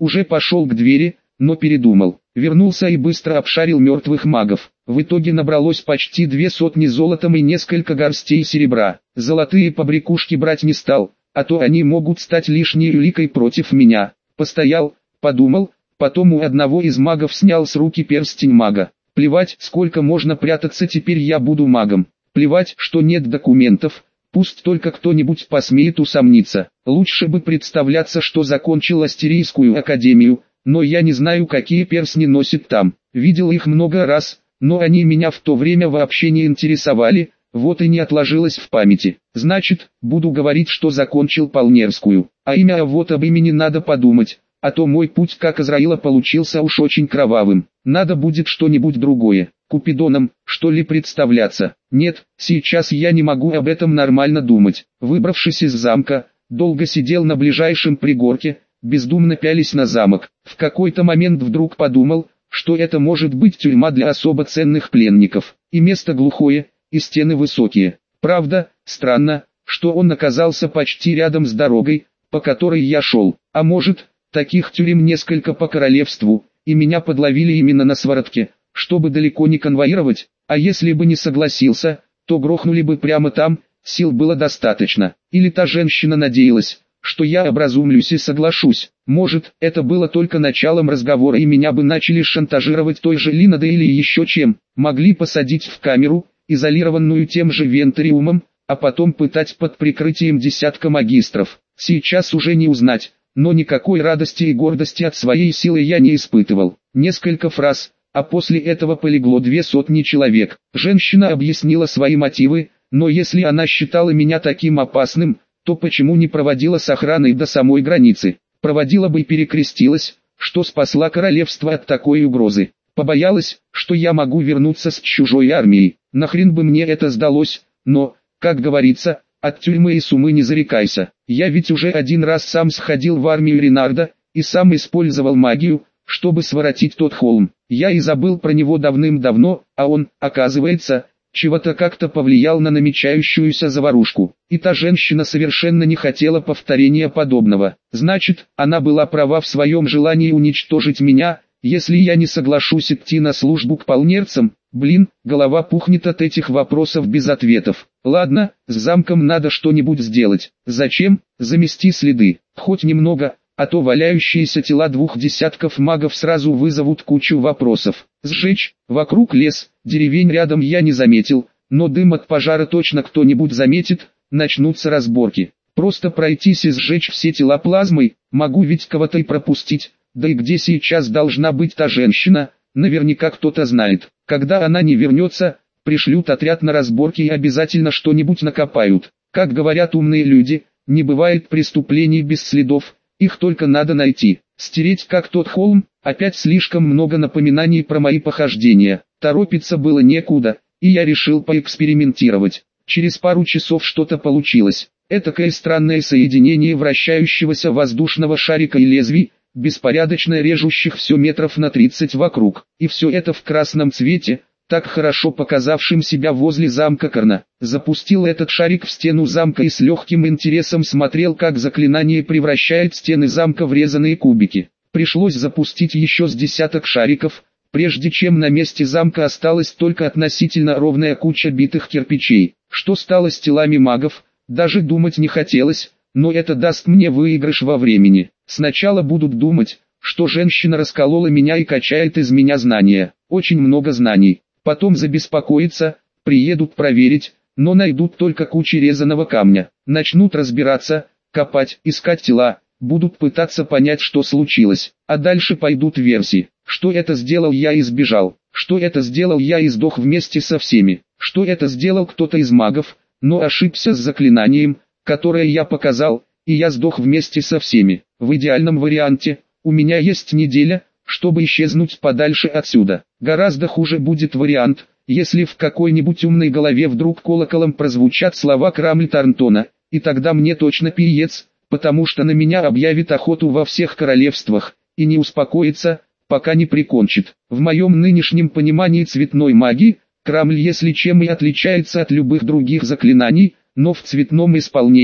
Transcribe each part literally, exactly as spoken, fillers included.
Уже пошел к двери, но передумал. Вернулся и быстро обшарил мертвых магов. В итоге набралось почти две сотни золотом и несколько горстей серебра. Золотые побрякушки брать не стал, а то они могут стать лишней уликой против меня. Постоял, подумал, потом у одного из магов снял с руки перстень мага. Плевать, сколько можно прятаться, теперь я буду магом. Плевать, что нет документов, пусть только кто-нибудь посмеет усомниться. Лучше бы представляться, что закончил Астерийскую академию, но я не знаю, какие перстни носит там. Видел их много раз, но они меня в то время вообще не интересовали, вот и не отложилось в памяти. Значит, буду говорить, что закончил Полнерскую. А имя, а вот об имени надо подумать, а то мой путь как Израила получился уж очень кровавым. Надо будет что-нибудь другое. Купидоном, что ли, представляться? Нет, сейчас я не могу об этом нормально думать. Выбравшись из замка, долго сидел на ближайшем пригорке, бездумно пялись на замок. В какой-то момент вдруг подумал, что это может быть тюрьма для особо ценных пленников. И место глухое, и стены высокие. Правда, странно, что он оказался почти рядом с дорогой, по которой я шел. А может, таких тюрем несколько по королевству, и меня подловили именно на своротке, чтобы далеко не конвоировать, а если бы не согласился, то грохнули бы прямо там, сил было достаточно. Или та женщина надеялась, что я образумлюсь и соглашусь. Может, это было только началом разговора и меня бы начали шантажировать той же Линодой или еще чем. Могли посадить в камеру, изолированную тем же Вентариумом, а потом пытать под прикрытием десятка магистров. Сейчас уже не узнать, но никакой радости и гордости от своей силы я не испытывал. Несколько фраз, а после этого полегло две сотни человек. Женщина объяснила свои мотивы, но если она считала меня таким опасным, то почему не проводила с охраной до самой границы? Проводила бы и перекрестилась, что спасла королевство от такой угрозы. Побоялась, что я могу вернуться с чужой армией. Нахрен бы мне это сдалось, но, как говорится, от тюрьмы и сумы не зарекайся. Я ведь уже один раз сам сходил в армию Ренарда, и сам использовал магию, чтобы своротить тот холм. Я и забыл про него давным-давно, а он, оказывается, чего-то как-то повлиял на намечающуюся заварушку. И та женщина совершенно не хотела повторения подобного. Значит, она была права в своем желании уничтожить меня, если я не соглашусь идти на службу к полнерцам. Блин, голова пухнет от этих вопросов без ответов. Ладно, с замком надо что-нибудь сделать. Зачем? Замести следы. Хоть немного, а то валяющиеся тела двух десятков магов сразу вызовут кучу вопросов. Сжечь, вокруг лес, деревень рядом я не заметил, но дым от пожара точно кто-нибудь заметит, начнутся разборки. Просто пройтись и сжечь все тела плазмой, могу ведь кого-то и пропустить, да и где сейчас должна быть та женщина, наверняка кто-то знает. Когда она не вернется, пришлют отряд на разборки и обязательно что-нибудь накопают. Как говорят умные люди, не бывает преступлений без следов. Их только надо найти. Стереть как тот холм, опять слишком много напоминаний про мои похождения. Торопиться было некуда, и я решил поэкспериментировать. Через пару часов что-то получилось. Этакое странное соединение вращающегося воздушного шарика и лезвий, беспорядочно режущих все метров на тридцать вокруг. И все это в красном цвете, так хорошо показавшим себя возле замка Карна. Запустил этот шарик в стену замка и с легким интересом смотрел, как заклинание превращает стены замка в резаные кубики. Пришлось запустить еще с десяток шариков, прежде чем на месте замка осталась только относительно ровная куча битых кирпичей. Что стало с телами магов, даже думать не хотелось, но это даст мне выигрыш во времени. Сначала будут думать, что женщина расколола меня и качает из меня знания. Очень много знаний. Потом забеспокоятся, приедут проверить, но найдут только кучу резаного камня. Начнут разбираться, копать, искать тела, будут пытаться понять, что случилось. А дальше пойдут версии. Что это сделал я и сбежал. Что это сделал я и сдох вместе со всеми. Что это сделал кто-то из магов, но ошибся с заклинанием, которое я показал, и я сдох вместе со всеми. В идеальном варианте, у меня есть неделя, чтобы исчезнуть подальше отсюда. Гораздо хуже будет вариант, если в какой-нибудь умной голове вдруг колоколом прозвучат слова Крамль Тарнтона, и тогда мне точно пиец, потому что на меня объявит охоту во всех королевствах, и не успокоится, пока не прикончит. В моем нынешнем понимании цветной магии, Крамль если чем и отличается от любых других заклинаний, но в цветном исполнении,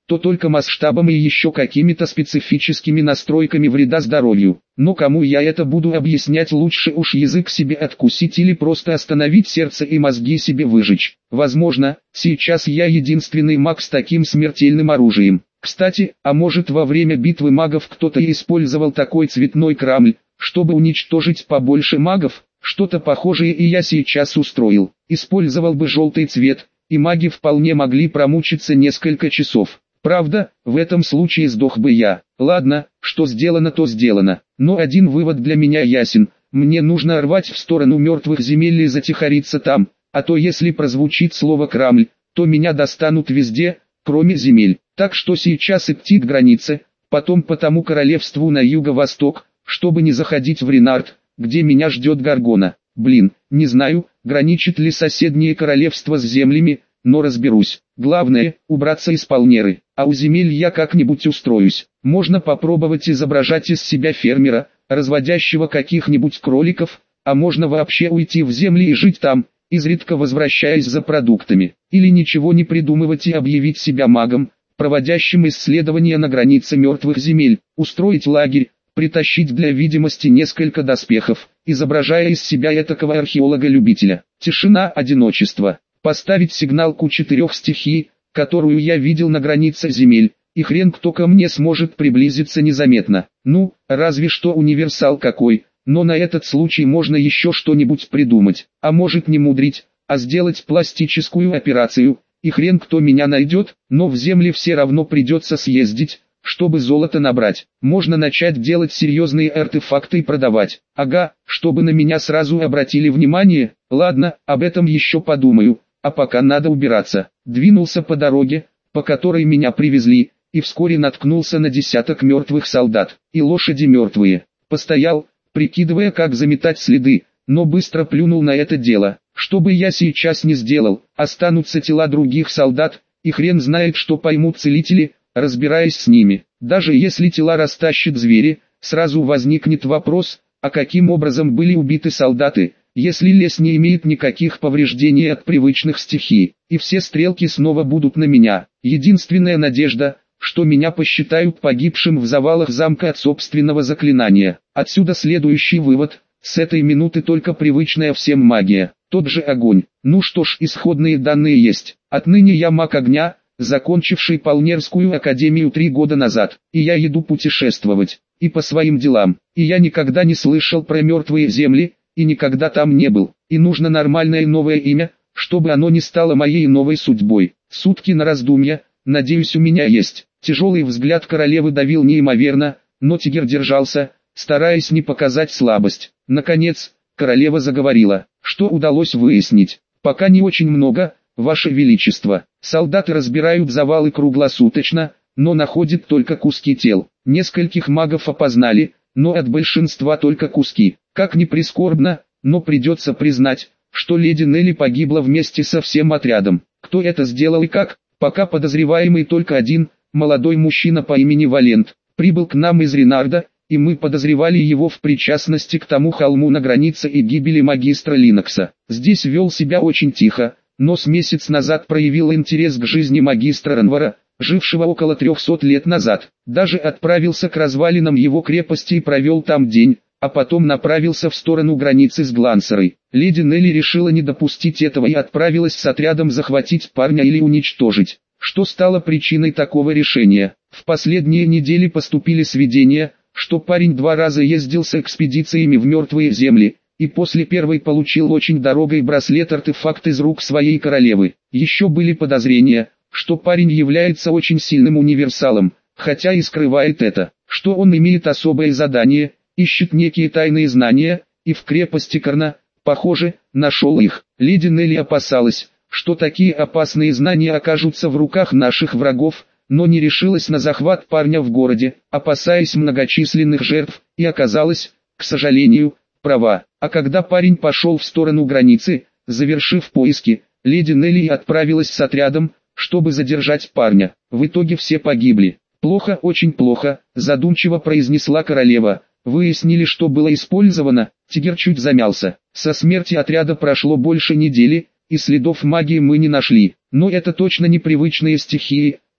то только масштабом и еще какими-то специфическими настройками вреда здоровью. Но кому я это буду объяснять, лучше уж язык себе откусить или просто остановить сердце и мозги себе выжечь. Возможно, сейчас я единственный маг с таким смертельным оружием. Кстати, а может во время битвы магов кто-то использовал такой цветной крамль, чтобы уничтожить побольше магов? Что-то похожее и я сейчас устроил. Использовал бы желтый цвет, и маги вполне могли промучиться несколько часов. Правда, в этом случае сдох бы я. Ладно, что сделано, то сделано. Но один вывод для меня ясен. Мне нужно рвать в сторону мертвых земель и затихариться там, а то если прозвучит слово «Крамль», то меня достанут везде, кроме земель. Так что сейчас идти к границе, потом по тому королевству на юго-восток, чтобы не заходить в Ренард, где меня ждет Гаргона. Блин, не знаю, граничит ли соседнее королевство с землями, но разберусь. Главное, убраться из Палнеры, а у земель я как-нибудь устроюсь. Можно попробовать изображать из себя фермера, разводящего каких-нибудь кроликов, а можно вообще уйти в земли и жить там, изредка возвращаясь за продуктами. Или ничего не придумывать и объявить себя магом, проводящим исследования на границе мертвых земель, устроить лагерь, притащить для видимости несколько доспехов, изображая из себя этакого археолога-любителя. Тишина, одиночество. Поставить сигналку четырех стихий, которую я видел на границе земель, и хрен кто ко мне сможет приблизиться незаметно. Ну, разве что универсал какой, но на этот случай можно еще что-нибудь придумать. А может не мудрить, а сделать пластическую операцию, и хрен кто меня найдет, но в земли все равно придется съездить, чтобы золото набрать. Можно начать делать серьезные артефакты и продавать. Ага, чтобы на меня сразу обратили внимание. Ладно, об этом еще подумаю, а пока надо убираться. Двинулся по дороге, по которой меня привезли, и вскоре наткнулся на десяток мертвых солдат, и лошади мертвые. Постоял, прикидывая, как заметать следы, но быстро плюнул на это дело. Что бы я сейчас не сделал, останутся тела других солдат, и хрен знает, что поймут целители, разбираясь с ними. Даже если тела растащат звери, сразу возникнет вопрос, а каким образом были убиты солдаты, если лес не имеет никаких повреждений от привычных стихий, и все стрелки снова будут на меня. Единственная надежда, что меня посчитают погибшим в завалах замка от собственного заклинания. Отсюда следующий вывод: с этой минуты только привычная всем магия, тот же огонь. Ну что ж, исходные данные есть. Отныне я маг огня, закончивший Палнерскую академию три года назад, и я иду путешествовать, и по своим делам, и я никогда не слышал про мертвые земли, и никогда там не был, и нужно нормальное новое имя, чтобы оно не стало моей новой судьбой. Сутки на раздумья, надеюсь, у меня есть. Тяжелый взгляд королевы давил неимоверно, но тигр держался, стараясь не показать слабость. Наконец, королева заговорила. Что удалось выяснить? Пока не очень много, Ваше Величество. Солдаты разбирают завалы круглосуточно, но находят только куски тел. Нескольких магов опознали, но от большинства только куски. Как ни прискорбно, но придется признать, что леди Нелли погибла вместе со всем отрядом. Кто это сделал и как? Пока подозреваемый только один, молодой мужчина по имени Валент. Прибыл к нам из Ренарда, и мы подозревали его в причастности к тому холму на границе и гибели магистра Линокса. Здесь вел себя очень тихо, но с месяц назад проявил интерес к жизни магистра Ранвара, жившего около трехсот лет назад. Даже отправился к развалинам его крепости и провел там день, а потом направился в сторону границы с Глансерой. Леди Нелли решила не допустить этого и отправилась с отрядом захватить парня или уничтожить. Что стало причиной такого решения? В последние недели поступили сведения, что парень два раза ездил с экспедициями в мертвые земли, и после первой получил очень дорогой браслет-артефакт из рук своей королевы. Еще были подозрения, что парень является очень сильным универсалом, хотя и скрывает это, что он имеет особое задание, ищет некие тайные знания, и в крепости Карна, похоже, нашел их. Леди Нелли опасалась, что такие опасные знания окажутся в руках наших врагов, но не решилась на захват парня в городе, опасаясь многочисленных жертв, и оказалась, к сожалению, права. А когда парень пошел в сторону границы, завершив поиски, леди Нелли отправилась с отрядом, чтобы задержать парня. В итоге все погибли. Плохо, очень плохо, задумчиво произнесла королева. Выяснили, что было использовано. Тигр чуть замялся. Со смерти отряда прошло больше недели, и следов магии мы не нашли. Но это точно непривычные стихии,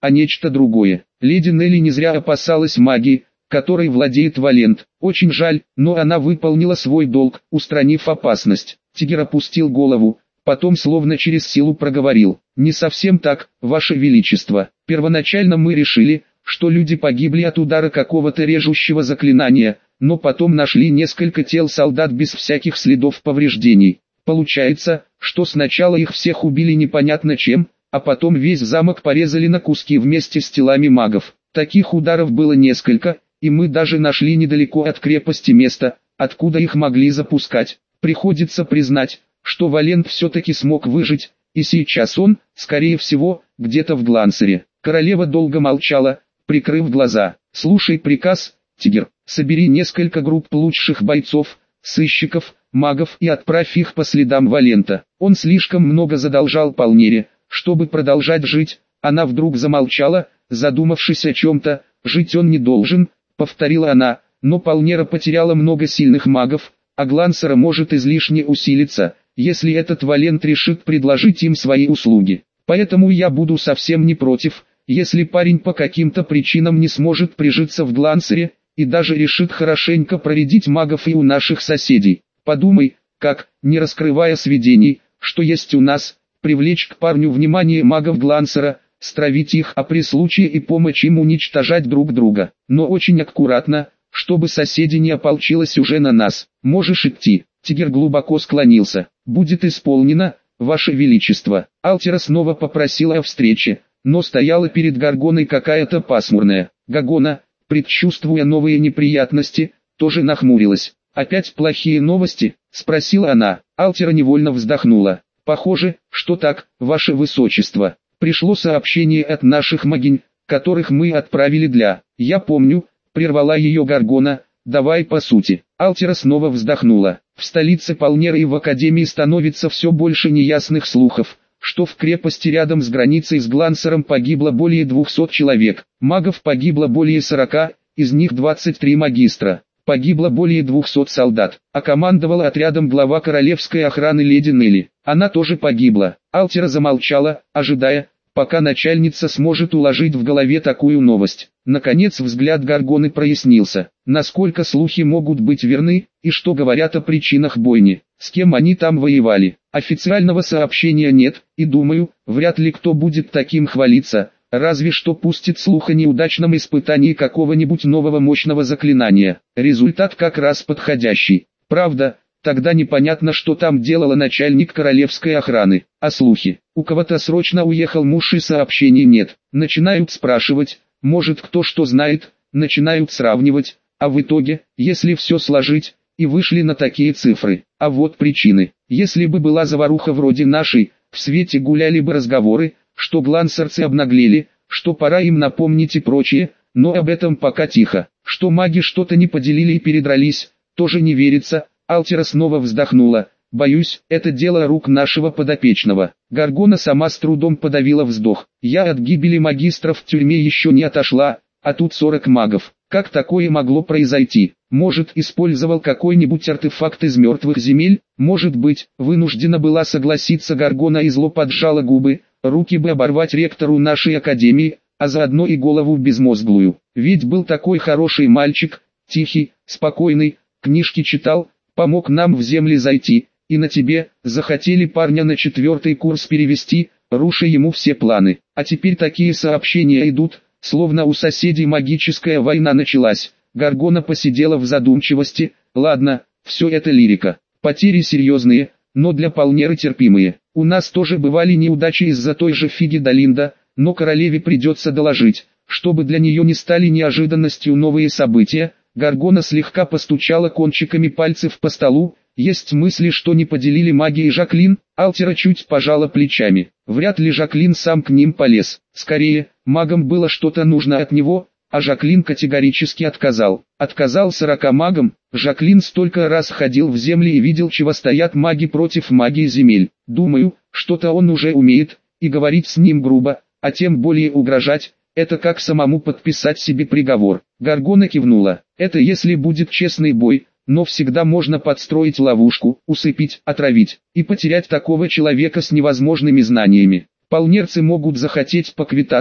а нечто другое. Леди Нелли не зря опасалась магии, которой владеет Валент. Очень жаль, но она выполнила свой долг, устранив опасность. Тигр опустил голову, потом словно через силу проговорил: «Не совсем так, Ваше Величество. Первоначально мы решили, что люди погибли от удара какого-то режущего заклинания, но потом нашли несколько тел солдат без всяких следов повреждений. Получается, что сначала их всех убили непонятно чем, а потом весь замок порезали на куски вместе с телами магов. Таких ударов было несколько, и мы даже нашли недалеко от крепости место, откуда их могли запускать. Приходится признать, что Валент все-таки смог выжить, и сейчас он, скорее всего, где-то в Глансере». Королева долго молчала, прикрыв глаза. «Слушай приказ, Тигр, собери несколько групп лучших бойцов, сыщиков, магов и отправь их по следам Валента. Он слишком много задолжал Полнере, чтобы продолжать жить». Она вдруг замолчала, задумавшись о чем-то. «Жить он не должен», — повторила она, — «но Полнера потеряла много сильных магов, а Глансера может излишне усилиться, если этот Валент решит предложить им свои услуги. Поэтому я буду совсем не против, если парень по каким-то причинам не сможет прижиться в Глансере, и даже решит хорошенько проредить магов и у наших соседей. Подумай, как, не раскрывая сведений, что есть у нас, привлечь к парню внимание магов Глансера, стравить их, а при случае и помочь им уничтожать друг друга. Но очень аккуратно, чтобы соседи не ополчилось уже на нас. Можешь идти». Тигр глубоко склонился. «Будет исполнено, Ваше Величество». Алтера снова попросила о встрече, но стояла перед Гаргоной какая-то пасмурная. Гагона, предчувствуя новые неприятности, тоже нахмурилась. «Опять плохие новости?» — спросила она. Алтера невольно вздохнула. «Похоже, что так, Ваше Высочество. Пришло сообщение от наших могинь, которых мы отправили для...» «Я помню», — прервала ее Гаргона, — «давай по сути». Алтера снова вздохнула. «В столице Полнеры и в Академии становится все больше неясных слухов, что в крепости рядом с границей с Глансером погибло более двухсот человек. Магов погибло более сорока, из них двадцать три магистра. Погибло более двухсот солдат, а командовала отрядом глава королевской охраны леди Нелли. Она тоже погибла». Алтера замолчала, ожидая, пока начальница сможет уложить в голове такую новость. Наконец взгляд Гаргоны прояснился. Насколько слухи могут быть верны, и что говорят о причинах бойни, с кем они там воевали? Официального сообщения нет, и думаю, вряд ли кто будет таким хвалиться, разве что пустит слух о неудачном испытании какого-нибудь нового мощного заклинания. Результат как раз подходящий. Правда, тогда непонятно, что там делала начальник королевской охраны. А слухи? У кого-то срочно уехал муж и сообщений нет. Начинают спрашивать, может кто что знает, начинают сравнивать, а в итоге, если все сложить, и вышли на такие цифры. А вот причины. Если бы была заваруха вроде нашей, в свете гуляли бы разговоры, что глансерцы обнаглели, что пора им напомнить и прочее, но об этом пока тихо. Что маги что-то не поделили и передрались, тоже не верится. Алтера снова вздохнула. «Боюсь, это дело рук нашего подопечного». Гаргона сама с трудом подавила вздох. «Я от гибели магистров в тюрьме еще не отошла, а тут сорок магов. Как такое могло произойти? Может, использовал какой-нибудь артефакт из мертвых земель? Может быть, вынуждена была согласиться Гаргона и зло поджала губы. Руки бы оборвать ректору нашей академии, а заодно и голову безмозглую. Ведь был такой хороший мальчик, тихий, спокойный, книжки читал, помог нам в земли зайти, и на тебе, захотели парня на четвертый курс перевести, руша ему все планы. А теперь такие сообщения идут, словно у соседей магическая война началась». Гаргона посидела в задумчивости. «Ладно, все это лирика. Потери серьезные, но для Полнеры терпимые. У нас тоже бывали неудачи из-за той же Фиги Долинда, но королеве придется доложить, чтобы для нее не стали неожиданностью новые события». Гаргона слегка постучала кончиками пальцев по столу. «Есть мысли, что не поделили маги и Жаклин?» Алтера чуть пожала плечами. Вряд ли Жаклин сам к ним полез. Скорее, магам было что-то нужно от него, а Жаклин категорически отказал. Отказал сорока магам. Жаклин столько раз ходил в земли и видел, чего стоят маги против магии земель. Думаю, что-то он уже умеет, и говорить с ним грубо, а тем более угрожать, это как самому подписать себе приговор. Гаргона кивнула. Это если будет честный бой, но всегда можно подстроить ловушку, усыпить, отравить, и потерять такого человека с невозможными знаниями. Полнерцы могут захотеть поквитаться,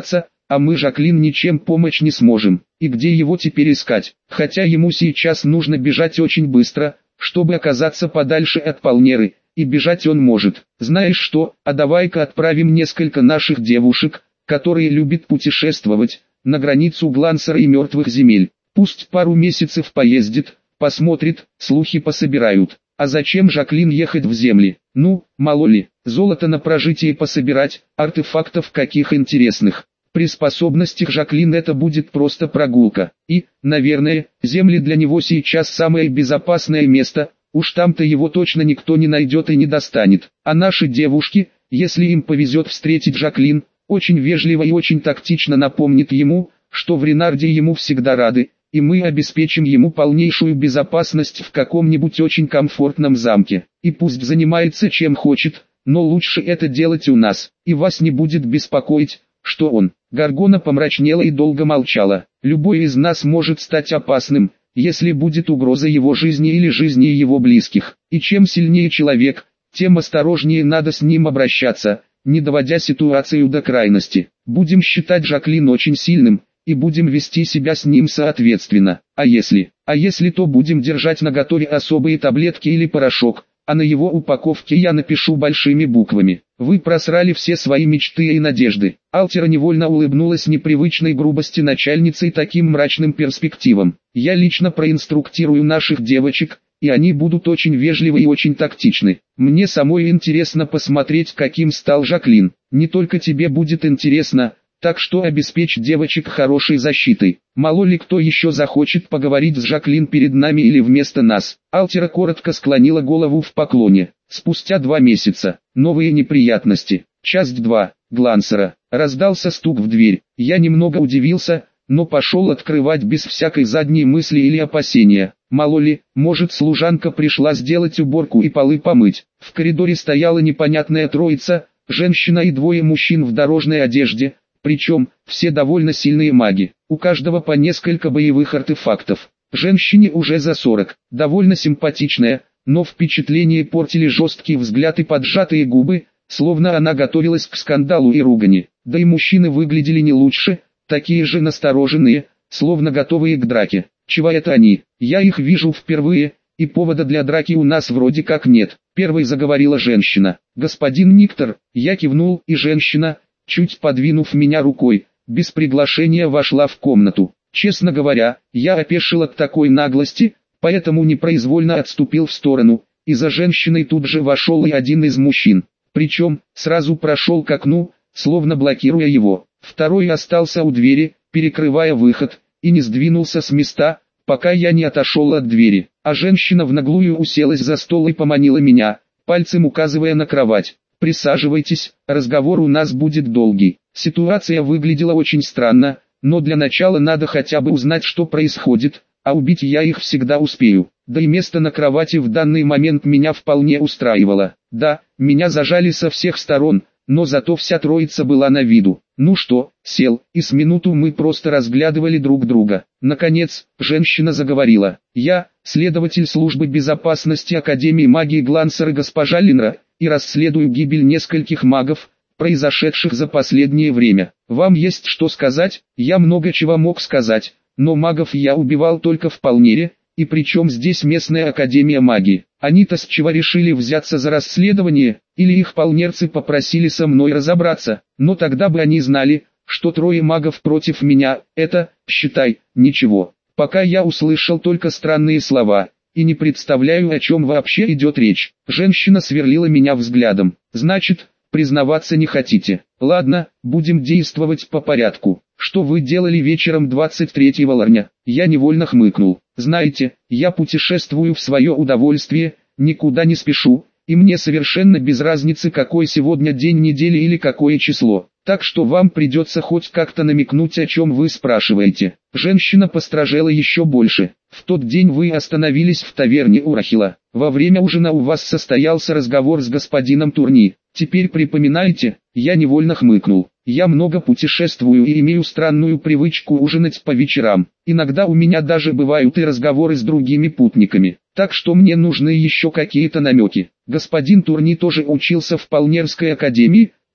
а мы Жаклин ничем помочь не сможем. И где его теперь искать? Хотя ему сейчас нужно бежать очень быстро, чтобы оказаться подальше от Палнеры, и бежать он может. Знаешь что, а давай-ка отправим несколько наших девушек, которые любят путешествовать, на границу Глансера и мертвых земель. Пусть пару месяцев поездит, посмотрит, слухи пособирают. А зачем Жаклин ехать в земли? Ну, мало ли, золото на прожитие пособирать, артефактов каких интересных. При способностях Жаклин это будет просто прогулка. И, наверное, земли для него сейчас самое безопасное место, уж там-то его точно никто не найдет и не достанет. А наши девушки, если им повезет встретить Жаклин, очень вежливо и очень тактично напомнит ему, что в Ренарде ему всегда рады, и мы обеспечим ему полнейшую безопасность в каком-нибудь очень комфортном замке. И пусть занимается чем хочет, но лучше это делать у нас, и вас не будет беспокоить, что он. Гаргона помрачнела и долго молчала. Любой из нас может стать опасным, если будет угроза его жизни или жизни его близких. И чем сильнее человек, тем осторожнее надо с ним обращаться, не доводя ситуацию до крайности. Будем считать Жаклин очень сильным, и будем вести себя с ним соответственно. А если, а если то будем держать наготове особые таблетки или порошок, а на его упаковке я напишу большими буквами: «Вы просрали все свои мечты и надежды». Алтера невольно улыбнулась непривычной грубости начальницы и таким мрачным перспективам. «Я лично проинструктирую наших девочек, и они будут очень вежливы и очень тактичны. Мне самой интересно посмотреть, каким стал Жаклин. Не только тебе будет интересно, так что обеспечь девочек хорошей защитой. Мало ли кто еще захочет поговорить с Жаклин перед нами или вместо нас». Алтера коротко склонила голову в поклоне. Спустя два месяца. Новые неприятности. Часть два. Глансера. Раздался стук в дверь. Я немного удивился, но пошел открывать без всякой задней мысли или опасения. Мало ли, может служанка пришла сделать уборку и полы помыть. В коридоре стояла непонятная троица, женщина и двое мужчин в дорожной одежде. Причем, все довольно сильные маги, у каждого по несколько боевых артефактов. Женщине уже за сорок, довольно симпатичная, но впечатление портили жесткий взгляд и поджатые губы, словно она готовилась к скандалу и ругани. Да и мужчины выглядели не лучше, такие же настороженные, словно готовые к драке. Чего это они? Я их вижу впервые, и повода для драки у нас вроде как нет. Первой заговорила женщина. «Господин Никтор», я кивнул, и женщина, чуть подвинув меня рукой, без приглашения вошла в комнату. Честно говоря, я опешил от такой наглости, поэтому непроизвольно отступил в сторону, и за женщиной тут же вошел и один из мужчин. Причем, сразу прошел к окну, словно блокируя его. Второй остался у двери, перекрывая выход, и не сдвинулся с места, пока я не отошел от двери. А женщина в наглую уселась за стол и поманила меня, пальцем указывая на кровать. «Присаживайтесь, разговор у нас будет долгий». Ситуация выглядела очень странно, но для начала надо хотя бы узнать, что происходит, а убить я их всегда успею. Да и место на кровати в данный момент меня вполне устраивало. Да, меня зажали со всех сторон, но зато вся троица была на виду. Ну что, сел, и с минуту мы просто разглядывали друг друга. Наконец, женщина заговорила. «Я, следователь службы безопасности Академии магии Глансера госпожа Линра, и расследую гибель нескольких магов, произошедших за последнее время. Вам есть что сказать?» Я много чего мог сказать, но магов я убивал только в Палнере, и причем здесь местная Академия магии. Они-то с чего решили взяться за расследование, или их палнерцы попросили со мной разобраться, но тогда бы они знали, что трое магов против меня, это, считай, ничего. Пока я услышал только странные слова, и не представляю, о чем вообще идет речь. Женщина сверлила меня взглядом. «Значит, признаваться не хотите? Ладно, будем действовать по порядку. Что вы делали вечером двадцать третьего ларня?» Я невольно хмыкнул. «Знаете, я путешествую в свое удовольствие, никуда не спешу, и мне совершенно без разницы, какой сегодня день недели или какое число. Так что вам придется хоть как-то намекнуть, о чем вы спрашиваете». Женщина постражела еще больше. «В тот день вы остановились в таверне у Рахила. Во время ужина у вас состоялся разговор с господином Турни. Теперь припоминаете?» Я невольно хмыкнул. «Я много путешествую и имею странную привычку ужинать по вечерам. Иногда у меня даже бывают и разговоры с другими путниками. Так что мне нужны еще какие-то намеки. Господин Турни тоже учился в Палнерской академии,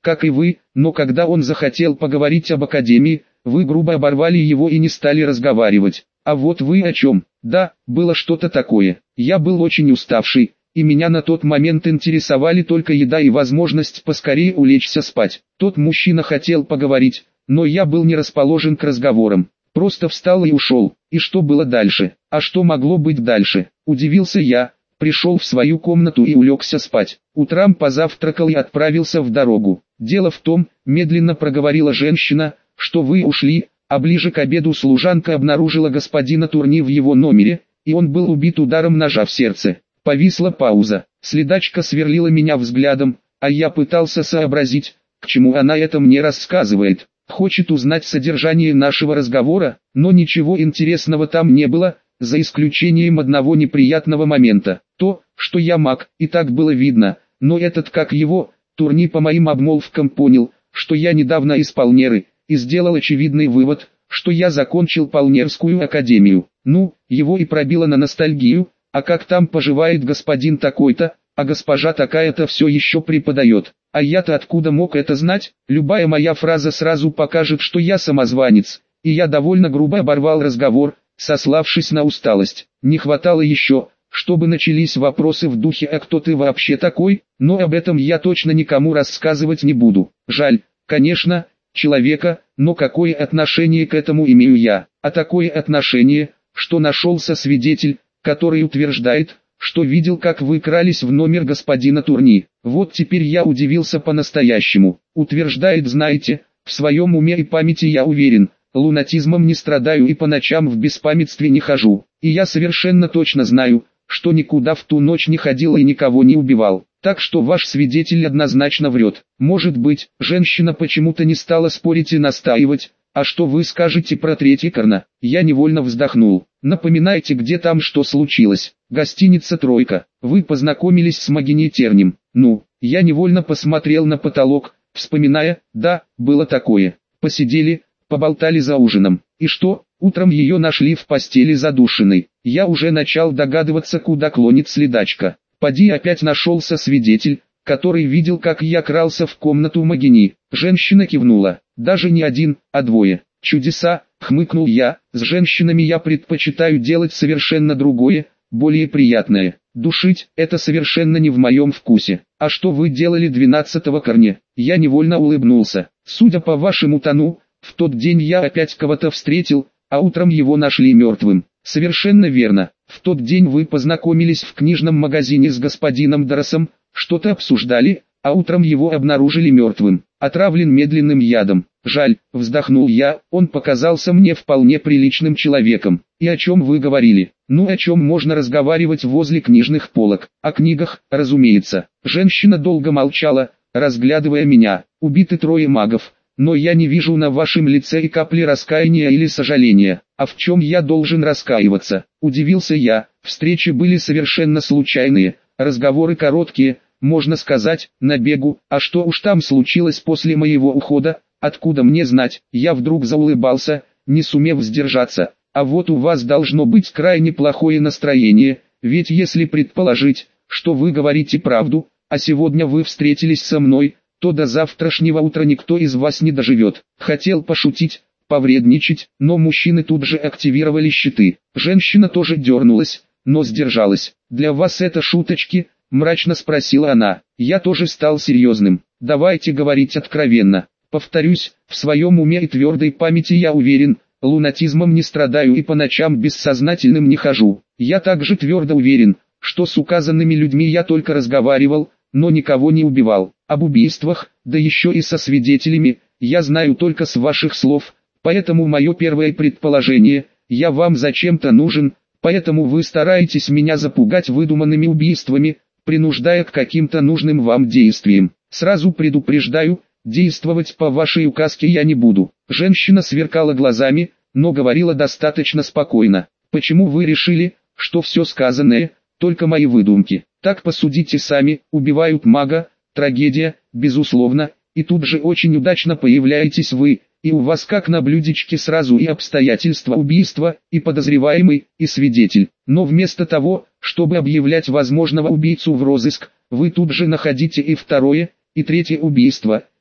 как и вы, но когда он захотел поговорить об академии, вы грубо оборвали его и не стали разговаривать. А вот вы о чем? Да, было что-то такое. Я был очень уставший, и меня на тот момент интересовали только еда и возможность поскорее улечься спать. Тот мужчина хотел поговорить, но я был не расположен к разговорам. Просто встал и ушел. И что было дальше? А что могло быть дальше? Удивился я. Пришел в свою комнату и улегся спать. Утром позавтракал и отправился в дорогу. Дело в том, медленно проговорила женщина, что вы ушли, а ближе к обеду служанка обнаружила господина Турни в его номере, и он был убит ударом ножа в сердце. Повисла пауза. Следачка сверлила меня взглядом, а я пытался сообразить, к чему она это мне рассказывает. Хочет узнать содержание нашего разговора, но ничего интересного там не было, за исключением одного неприятного момента. То, что я маг, и так было видно, но этот, как его, Турни по моим обмолвкам понял, что я недавно из Полнеры, и сделал очевидный вывод, что я закончил Полнерскую академию. Ну, его и пробило на ностальгию, а как там поживает господин такой-то, а госпожа такая-то все еще преподает. А я-то откуда мог это знать? Любая моя фраза сразу покажет, что я самозванец, и я довольно грубо оборвал разговор, сославшись на усталость. Не хватало еще, чтобы начались вопросы в духе «А кто ты вообще такой?», но об этом я точно никому рассказывать не буду. Жаль, конечно, человека, но какое отношение к этому имею я? А такое отношение, что нашелся свидетель, который утверждает, что видел, как вы крались в номер господина Турни. Вот теперь я удивился по-настоящему. Утверждает, знаете, в своем уме и памяти я уверен, лунатизмом не страдаю и по ночам в беспамятстве не хожу. И я совершенно точно знаю, что никуда в ту ночь не ходил и никого не убивал. Так что ваш свидетель однозначно врет. Может быть, женщина почему-то не стала спорить и настаивать. А что вы скажете про Третьекорна? Я невольно вздохнул. Напоминайте, где там что случилось. Гостиница «Тройка». Вы познакомились с Магиней Тернем. Ну, я невольно посмотрел на потолок, вспоминая, да, было такое. Посидели, поболтали за ужином. И что? Утром ее нашли в постели задушенной. Я уже начал догадываться, куда клонит следачка. Поди опять нашелся свидетель, который видел, как я крался в комнату Магини. Женщина кивнула. Даже не один, а двое. Чудеса, хмыкнул я. С женщинами я предпочитаю делать совершенно другое, более приятное. Душить – это совершенно не в моем вкусе. А что вы делали двенадцатого корня? Я невольно улыбнулся. Судя по вашему тону, в тот день я опять кого-то встретил, а утром его нашли мертвым. Совершенно верно. В тот день вы познакомились в книжном магазине с господином Доросом, что-то обсуждали, а утром его обнаружили мертвым, отравлен медленным ядом. Жаль, вздохнул я, он показался мне вполне приличным человеком. И о чем вы говорили? Ну, о чем можно разговаривать возле книжных полок? О книгах, разумеется. Женщина долго молчала, разглядывая меня. Убиты трое магов, но я не вижу на вашем лице и капли раскаяния или сожаления. А в чем я должен раскаиваться? Удивился я. Встречи были совершенно случайные, разговоры короткие, можно сказать, на бегу. А что уж там случилось после моего ухода? Откуда мне знать? Я вдруг заулыбался, не сумев сдержаться. А вот у вас должно быть крайне плохое настроение, ведь если предположить, что вы говорите правду, а сегодня вы встретились со мной, то до завтрашнего утра никто из вас не доживет. Хотел пошутить, повредничать, но мужчины тут же активировали щиты. Женщина тоже дернулась, но сдержалась. «Для вас это шуточки?» – мрачно спросила она. Я тоже стал серьезным. «Давайте говорить откровенно. Повторюсь, в своем уме и твердой памяти я уверен, лунатизмом не страдаю и по ночам бессознательным не хожу. Я также твердо уверен, что с указанными людьми я только разговаривал, но никого не убивал. Об убийствах, да еще и со свидетелями, я знаю только с ваших слов, поэтому мое первое предположение, я вам зачем-то нужен, поэтому вы стараетесь меня запугать выдуманными убийствами, принуждая к каким-то нужным вам действиям. Сразу предупреждаю, действовать по вашей указке я не буду». Женщина сверкала глазами, но говорила достаточно спокойно. «Почему вы решили, что все сказанное – только мои выдумки? Так посудите сами, убивают мага, трагедия, безусловно, и тут же очень удачно появляетесь вы, и у вас как на блюдечке сразу и обстоятельства убийства, и подозреваемый, и свидетель. Но вместо того, чтобы объявлять возможного убийцу в розыск, вы тут же находите и второе, и третье убийство,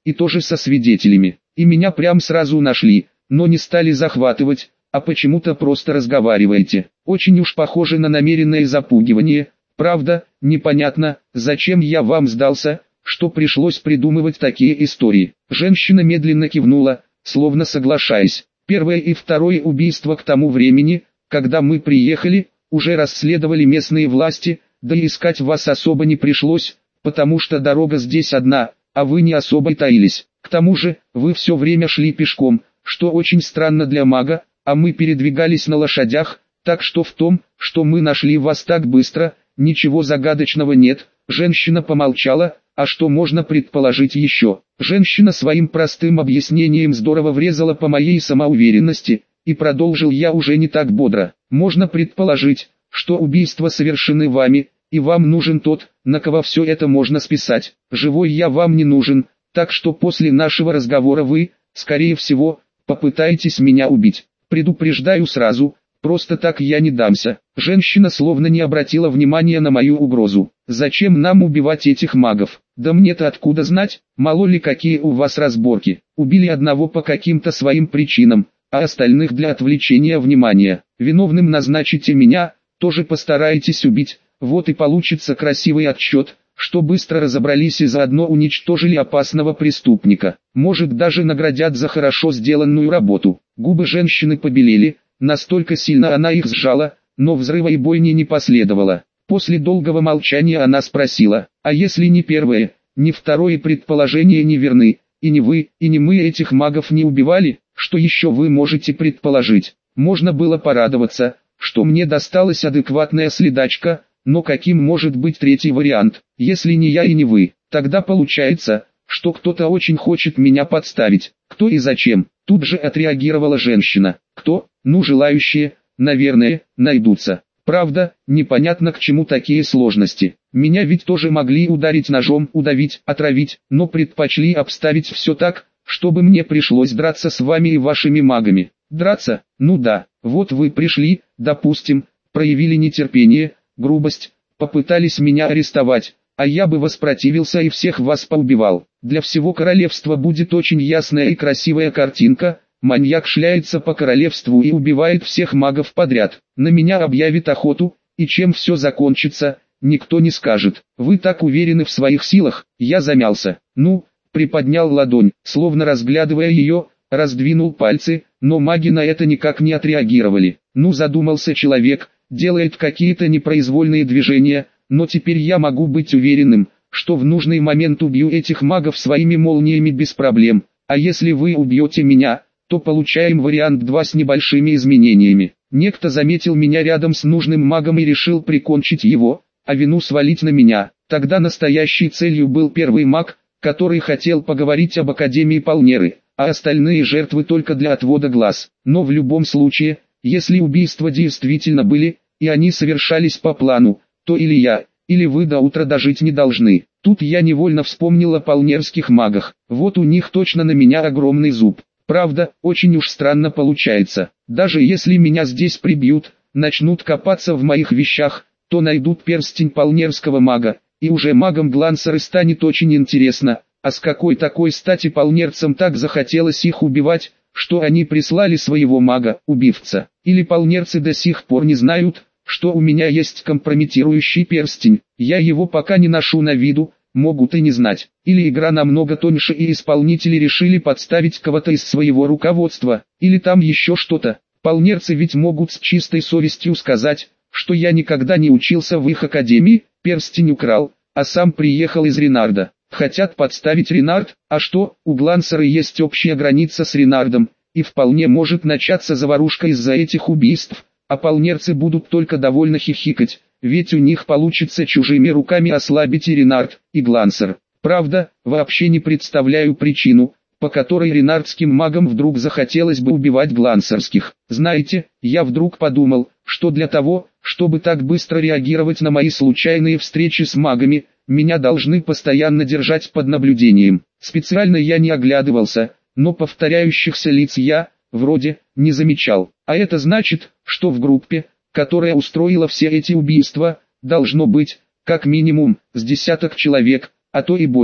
и тоже со свидетелями. И меня прям сразу нашли, но не стали захватывать, а почему-то просто разговариваете. Очень уж похоже на намеренное запугивание. Правда, непонятно, зачем я вам сдался, что пришлось придумывать такие истории. Женщина медленно кивнула, словно соглашаясь. Первое и второе убийство к тому времени, когда мы приехали, уже расследовали местные власти, да и искать вас особо не пришлось, потому что дорога здесь одна, а вы не особо и таились. К тому же, вы все время шли пешком, что очень странно для мага, а мы передвигались на лошадях, так что в том, что мы нашли вас так быстро, ничего загадочного нет. Женщина помолчала, а что можно предположить еще? Женщина своим простым объяснением здорово врезала по моей самоуверенности, и продолжил я уже не так бодро. Можно предположить, что убийства совершены вами, и вам нужен тот, на кого все это можно списать. Живой я вам не нужен, так что после нашего разговора вы, скорее всего, попытаетесь меня убить. Предупреждаю сразу, просто так я не дамся. Женщина словно не обратила внимания на мою угрозу. Зачем нам убивать этих магов? Да мне-то откуда знать, мало ли какие у вас разборки. Убили одного по каким-то своим причинам, а остальных для отвлечения внимания. Виновным назначите меня, тоже постарайтесь убить, вот и получится красивый отчет, что быстро разобрались и заодно уничтожили опасного преступника. Может, даже наградят за хорошо сделанную работу. Губы женщины побелели, настолько сильно она их сжала, но взрыва и бойни не последовало. После долгого молчания она спросила: а если ни первое, ни второе предположение не верны, и ни вы, и ни мы этих магов не убивали, что еще вы можете предположить? Можно было порадоваться, что мне досталась адекватная следачка, но каким может быть третий вариант, если не я и не вы? Тогда получается, что кто-то очень хочет меня подставить. Кто и зачем? Тут же отреагировала женщина. Кто? Ну, желающие, наверное, найдутся. Правда, непонятно, к чему такие сложности. Меня ведь тоже могли ударить ножом, удавить, отравить, но предпочли обставить все так, чтобы мне пришлось драться с вами и вашими магами. Драться? Ну да, вот вы пришли, допустим, проявили нетерпение, грубость, попытались меня арестовать, а я бы воспротивился и всех вас поубивал. Для всего королевства будет очень ясная и красивая картинка. Маньяк шляется по королевству и убивает всех магов подряд. На меня объявит охоту, и чем все закончится, никто не скажет. Вы так уверены в своих силах? Я замялся. Ну, приподнял ладонь, словно разглядывая ее, раздвинул пальцы, но маги на это никак не отреагировали. Ну, задумался человек, делает какие-то непроизвольные движения, но теперь я могу быть уверенным, что в нужный момент убью этих магов своими молниями без проблем. А если вы убьете меня, то получаем вариант два с небольшими изменениями. Некто заметил меня рядом с нужным магом и решил прикончить его, а вину свалить на меня. Тогда настоящей целью был первый маг, который хотел поговорить об Академии Полнеры, а остальные жертвы только для отвода глаз. Но в любом случае, если убийства действительно были, и они совершались по плану, то или я, или вы до утра дожить не должны. Тут я невольно вспомнил о полнерских магах. Вот у них точно на меня огромный зуб. Правда, очень уж странно получается. Даже если меня здесь прибьют, начнут копаться в моих вещах, то найдут перстень полнерского мага, и уже магом Глансеры станет очень интересно, а с какой такой стати полнерцам так захотелось их убивать, что они прислали своего мага-убивца. Или полнерцы до сих пор не знают, что у меня есть компрометирующий перстень, я его пока не ношу на виду, могут и не знать. Или игра намного тоньше и исполнители решили подставить кого-то из своего руководства, или там еще что-то. Полнерцы ведь могут с чистой совестью сказать, что я никогда не учился в их академии, перстень украл, а сам приехал из Ренарда. Хотят подставить Ренард, а что, у Глансера есть общая граница с Ренардом, и вполне может начаться заварушка из-за этих убийств, а полнерцы будут только довольно хихикать. Ведь у них получится чужими руками ослабить и Ренард, и Глансер. Правда, вообще не представляю причину, по которой ренардским магам вдруг захотелось бы убивать глансерских. Знаете, я вдруг подумал, что для того, чтобы так быстро реагировать на мои случайные встречи с магами, меня должны постоянно держать под наблюдением. Специально я не оглядывался, но повторяющихся лиц я, вроде, не замечал. А это значит, что в группе, которая устроила все эти убийства, должно быть, как минимум, с десяток человек, а то и больше.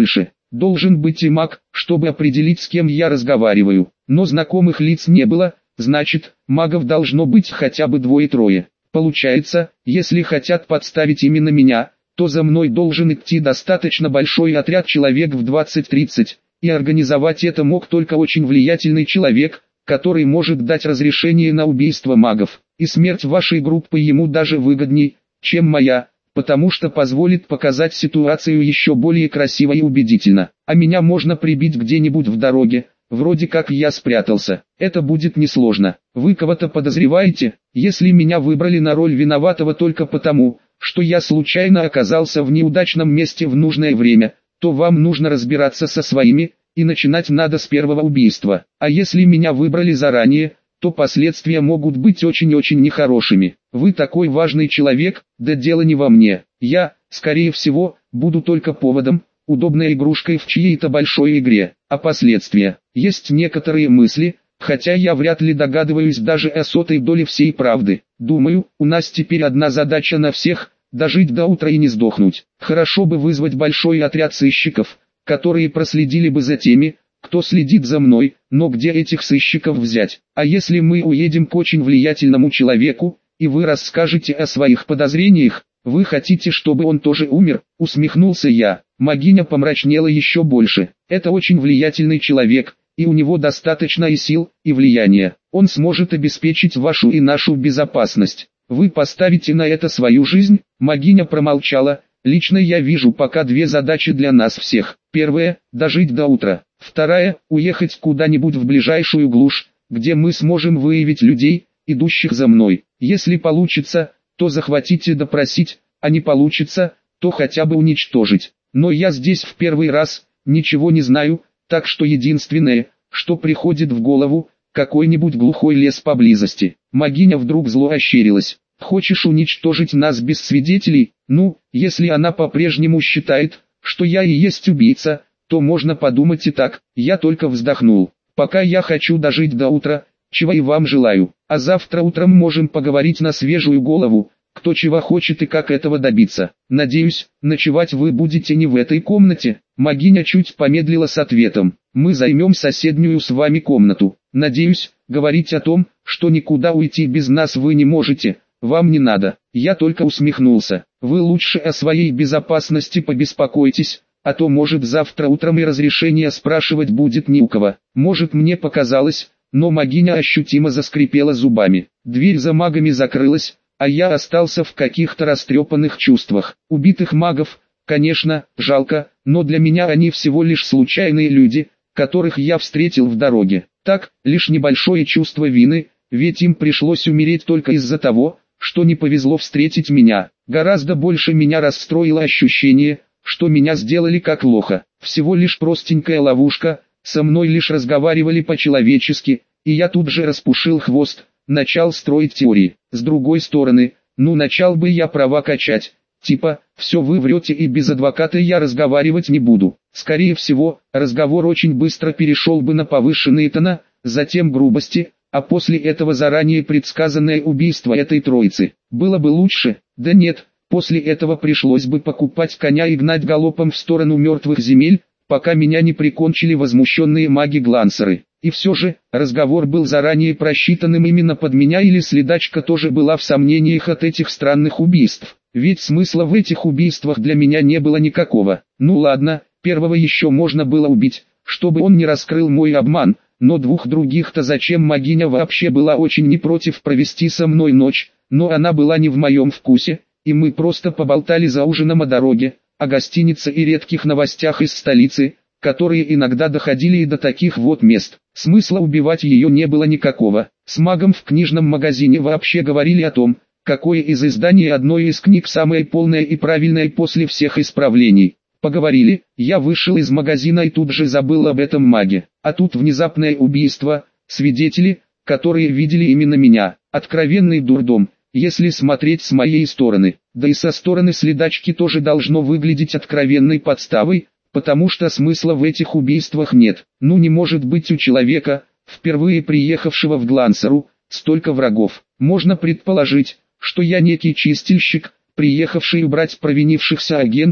Должен быть и маг, чтобы определить, с кем я разговариваю. Но знакомых лиц не было, значит, магов должно быть хотя бы двое-трое. Получается, если хотят подставить именно меня, то за мной должен идти достаточно большой отряд человек в двадцать-тридцать, и организовать это мог только очень влиятельный человек, который может дать разрешение на убийство магов. И смерть вашей группы ему даже выгодней, чем моя, потому что позволит показать ситуацию еще более красиво и убедительно. А меня можно прибить где-нибудь в дороге, вроде как я спрятался. Это будет несложно. Вы кого-то подозреваете? Если меня выбрали на роль виноватого только потому, что я случайно оказался в неудачном месте в нужное время, то вам нужно разбираться со своими, и начинать надо с первого убийства. А если меня выбрали заранее, то последствия могут быть очень-очень нехорошими. Вы такой важный человек, да дело не во мне. Я, скорее всего, буду только поводом, удобной игрушкой в чьей-то большой игре. А последствия? Есть некоторые мысли, хотя я вряд ли догадываюсь даже о сотой доле всей правды. Думаю, у нас теперь одна задача на всех – дожить до утра и не сдохнуть. Хорошо бы вызвать большой отряд сыщиков, которые проследили бы за теми, кто следит за мной, но где этих сыщиков взять? А если мы уедем к очень влиятельному человеку, и вы расскажете о своих подозрениях, вы хотите, чтобы он тоже умер? Усмехнулся я. Магиня помрачнела еще больше. Это очень влиятельный человек, и у него достаточно и сил, и влияния. Он сможет обеспечить вашу и нашу безопасность. Вы поставите на это свою жизнь? Магиня промолчала. Лично я вижу пока две задачи для нас всех. Первая – дожить до утра. Вторая – уехать куда-нибудь в ближайшую глушь, где мы сможем выявить людей, идущих за мной. Если получится, то захватить и допросить, а не получится, то хотя бы уничтожить. Но я здесь в первый раз, ничего не знаю, так что единственное, что приходит в голову, какой-нибудь глухой лес поблизости. Магиня вдруг зло ощерилась. Хочешь уничтожить нас без свидетелей? Ну, если она по-прежнему считает, что я и есть убийца, то можно подумать и так. Я только вздохнул. Пока я хочу дожить до утра, чего и вам желаю. А завтра утром можем поговорить на свежую голову, кто чего хочет и как этого добиться. Надеюсь, ночевать вы будете не в этой комнате. Магиня чуть помедлила с ответом. Мы займем соседнюю с вами комнату. Надеюсь, говорить о том, что никуда уйти без нас вы не можете, вам не надо. Я только усмехнулся. Вы лучше о своей безопасности побеспокойтесь, а то может завтра утром и разрешение спрашивать будет не у кого. Может мне показалось, но Магиня ощутимо заскрипела зубами. Дверь за магами закрылась, а я остался в каких-то растрепанных чувствах. Убитых магов, конечно, жалко, но для меня они всего лишь случайные люди, которых я встретил в дороге. Так, лишь небольшое чувство вины, ведь им пришлось умереть только из-за того, что не повезло встретить меня. Гораздо больше меня расстроило ощущение, что меня сделали как лоха. Всего лишь простенькая ловушка, со мной лишь разговаривали по-человечески, и я тут же распушил хвост, начал строить теории. С другой стороны, ну начал бы я права качать, типа, все вы врете и без адвоката я разговаривать не буду. Скорее всего, разговор очень быстро перешел бы на повышенные тона, затем грубости, а после этого заранее предсказанное убийство этой троицы. Было бы лучше, да нет, после этого пришлось бы покупать коня и гнать галопом в сторону мертвых земель, пока меня не прикончили возмущенные маги-глансеры. И все же, разговор был заранее просчитанным именно под меня, или следачка тоже была в сомнениях от этих странных убийств. Ведь смысла в этих убийствах для меня не было никакого. Ну ладно, первого еще можно было убить, чтобы он не раскрыл мой обман, но двух других-то зачем? Магиня вообще была очень не против провести со мной ночь, но она была не в моем вкусе, и мы просто поболтали за ужином о дороге, о гостинице и редких новостях из столицы, которые иногда доходили и до таких вот мест. Смысла убивать ее не было никакого. С магом в книжном магазине вообще говорили о том, какое из изданий одной из книг самое полное и правильное после всех исправлений. Поговорили, я вышел из магазина и тут же забыл об этом маге. А тут внезапное убийство, свидетели, которые видели именно меня. Откровенный дурдом, если смотреть с моей стороны. Да и со стороны следачки тоже должно выглядеть откровенной подставой, потому что смысла в этих убийствах нет. Ну не может быть у человека, впервые приехавшего в Глансеру, столько врагов. Можно предположить, что я некий чистильщик, приехавший убрать провинившихся агентов,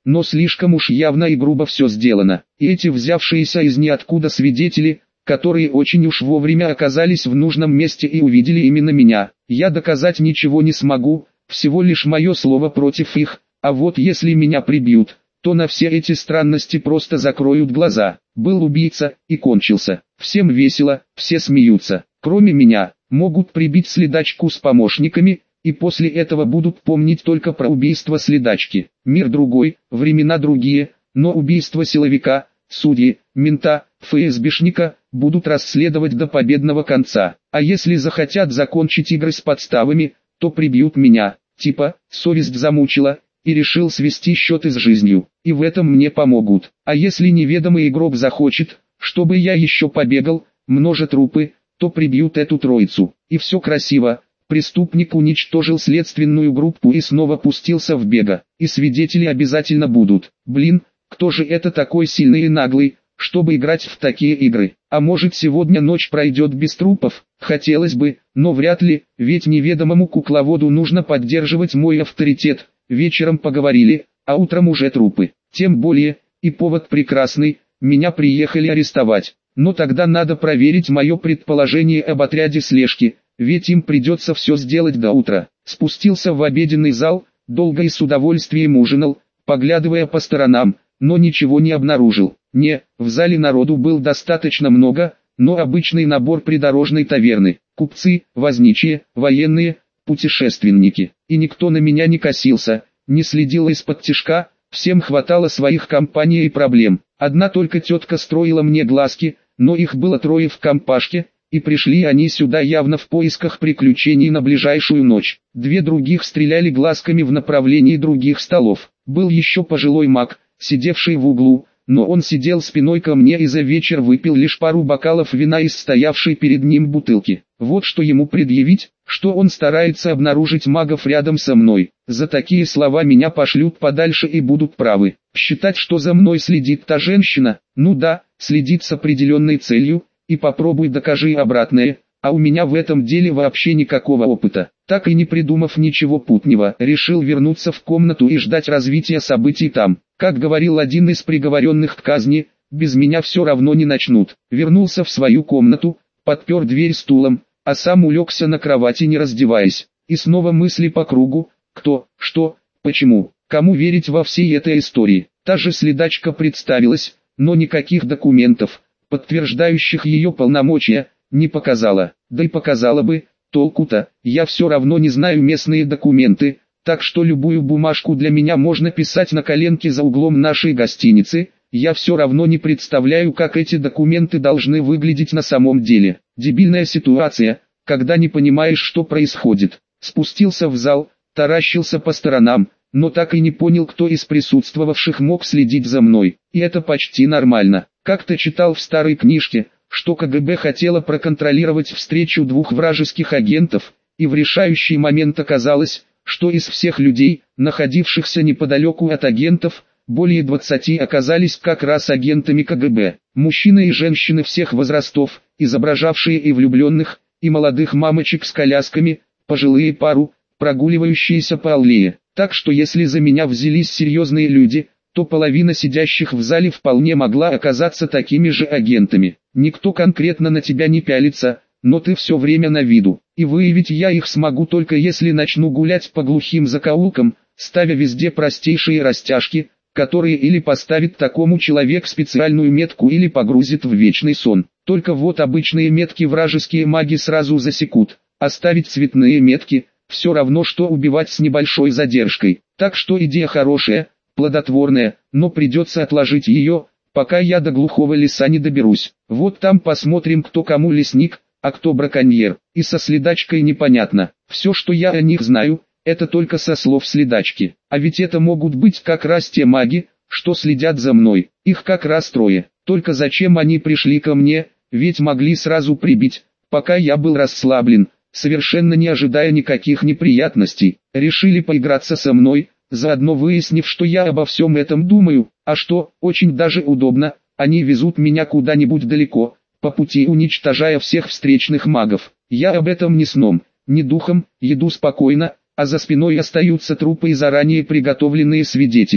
но слишком уж явно и грубо все сделано. И эти взявшиеся из ниоткуда свидетели, которые очень уж вовремя оказались в нужном месте и увидели именно меня. Я доказать ничего не смогу, всего лишь мое слово против их, а вот если меня прибьют, то на все эти странности просто закроют глаза. Был убийца, и кончился. Всем весело, все смеются. Кроме меня, могут прибить следачку с помощниками, и после этого будут помнить только про убийство следачки. Мир другой, времена другие, но убийство силовика, судьи, мента, ФСБшника будут расследовать до победного конца. А если захотят закончить игры с подставами, то прибьют меня, типа, совесть замучила, и решил свести счеты с жизнью, и в этом мне помогут. А если неведомый игрок захочет, чтобы я еще побегал, множе трупы, то прибьют эту троицу. И все красиво. Преступник уничтожил следственную группу и снова пустился в бега. И свидетели обязательно будут. Блин, кто же это такой сильный и наглый, чтобы играть в такие игры? А может, сегодня ночь пройдет без трупов? Хотелось бы, но вряд ли, ведь неведомому кукловоду нужно поддерживать мой авторитет. Вечером поговорили, а утром уже трупы. Тем более, и повод прекрасный, меня приехали арестовать. Но тогда надо проверить мое предположение об отряде слежки, ведь им придется все сделать до утра. Спустился в обеденный зал, долго и с удовольствием ужинал, поглядывая по сторонам, но ничего не обнаружил. Не, в зале народу был достаточно много, но обычный набор придорожной таверны. Купцы, возничие, военные, путешественники. И никто на меня не косился, не следил из-под тишка, всем хватало своих компаний и проблем. Одна только тетка строила мне глазки, но их было трое в компашке, и пришли они сюда явно в поисках приключений на ближайшую ночь. Две других стреляли глазками в направлении других столов. Был еще пожилой маг, сидевший в углу, но он сидел спиной ко мне и за вечер выпил лишь пару бокалов вина из стоявшей перед ним бутылки. Вот что ему предъявить, что он старается обнаружить магов рядом со мной. За такие слова меня пошлют подальше и будут правы. Считать, что за мной следит та женщина, ну да, следит с определенной целью, и попробуй докажи обратное, а у меня в этом деле вообще никакого опыта. Так и не придумав ничего путнего, решил вернуться в комнату и ждать развития событий там. Как говорил один из приговоренных к казни, без меня все равно не начнут. Вернулся в свою комнату, подпер дверь стулом, а сам улегся на кровати не раздеваясь. И снова мысли по кругу, кто, что, почему, кому верить во всей этой истории. Та же следачка представилась, но никаких документов, подтверждающих ее полномочия, не показала. Да и показала бы, толку-то, я все равно не знаю местные документы, так что любую бумажку для меня можно писать на коленке за углом нашей гостиницы, я все равно не представляю, как эти документы должны выглядеть на самом деле. Дебильная ситуация, когда не понимаешь, что происходит. Спустился в зал, таращился по сторонам, но так и не понял, кто из присутствовавших мог следить за мной. И это почти нормально. Как-то читал в старой книжке, что КГБ хотела проконтролировать встречу двух вражеских агентов, и в решающий момент оказалось, что из всех людей, находившихся неподалеку от агентов, более двадцати оказались как раз агентами КГБ. Мужчины и женщины всех возрастов, изображавшие и влюбленных, и молодых мамочек с колясками, пожилые пару, прогуливающиеся по аллее. Так что если за меня взялись серьезные люди, то половина сидящих в зале вполне могла оказаться такими же агентами. Никто конкретно на тебя не пялится, но ты все время на виду. И выявить я их смогу только если начну гулять по глухим закоулкам, ставя везде простейшие растяжки, которые или поставит такому человек специальную метку или погрузит в вечный сон. Только вот обычные метки вражеские маги сразу засекут, оставить цветные метки – все равно что убивать с небольшой задержкой. Так что идея хорошая, плодотворная, но придется отложить ее, пока я до глухого леса не доберусь. Вот там посмотрим, кто кому лесник, а кто браконьер. И со следачкой непонятно. Все, что я о них знаю, это только со слов следачки. А ведь это могут быть как раз те маги, что следят за мной. Их как раз трое. Только зачем они пришли ко мне, ведь могли сразу прибить, пока я был расслаблен, совершенно не ожидая никаких неприятностей. Решили поиграться со мной, заодно выяснив, что я обо всем этом думаю. А что, очень даже удобно, они везут меня куда-нибудь далеко, по пути уничтожая всех встречных магов. Я об этом ни сном, ни духом, еду спокойно, а за спиной остаются трупы и заранее приготовленные свидетели. Кто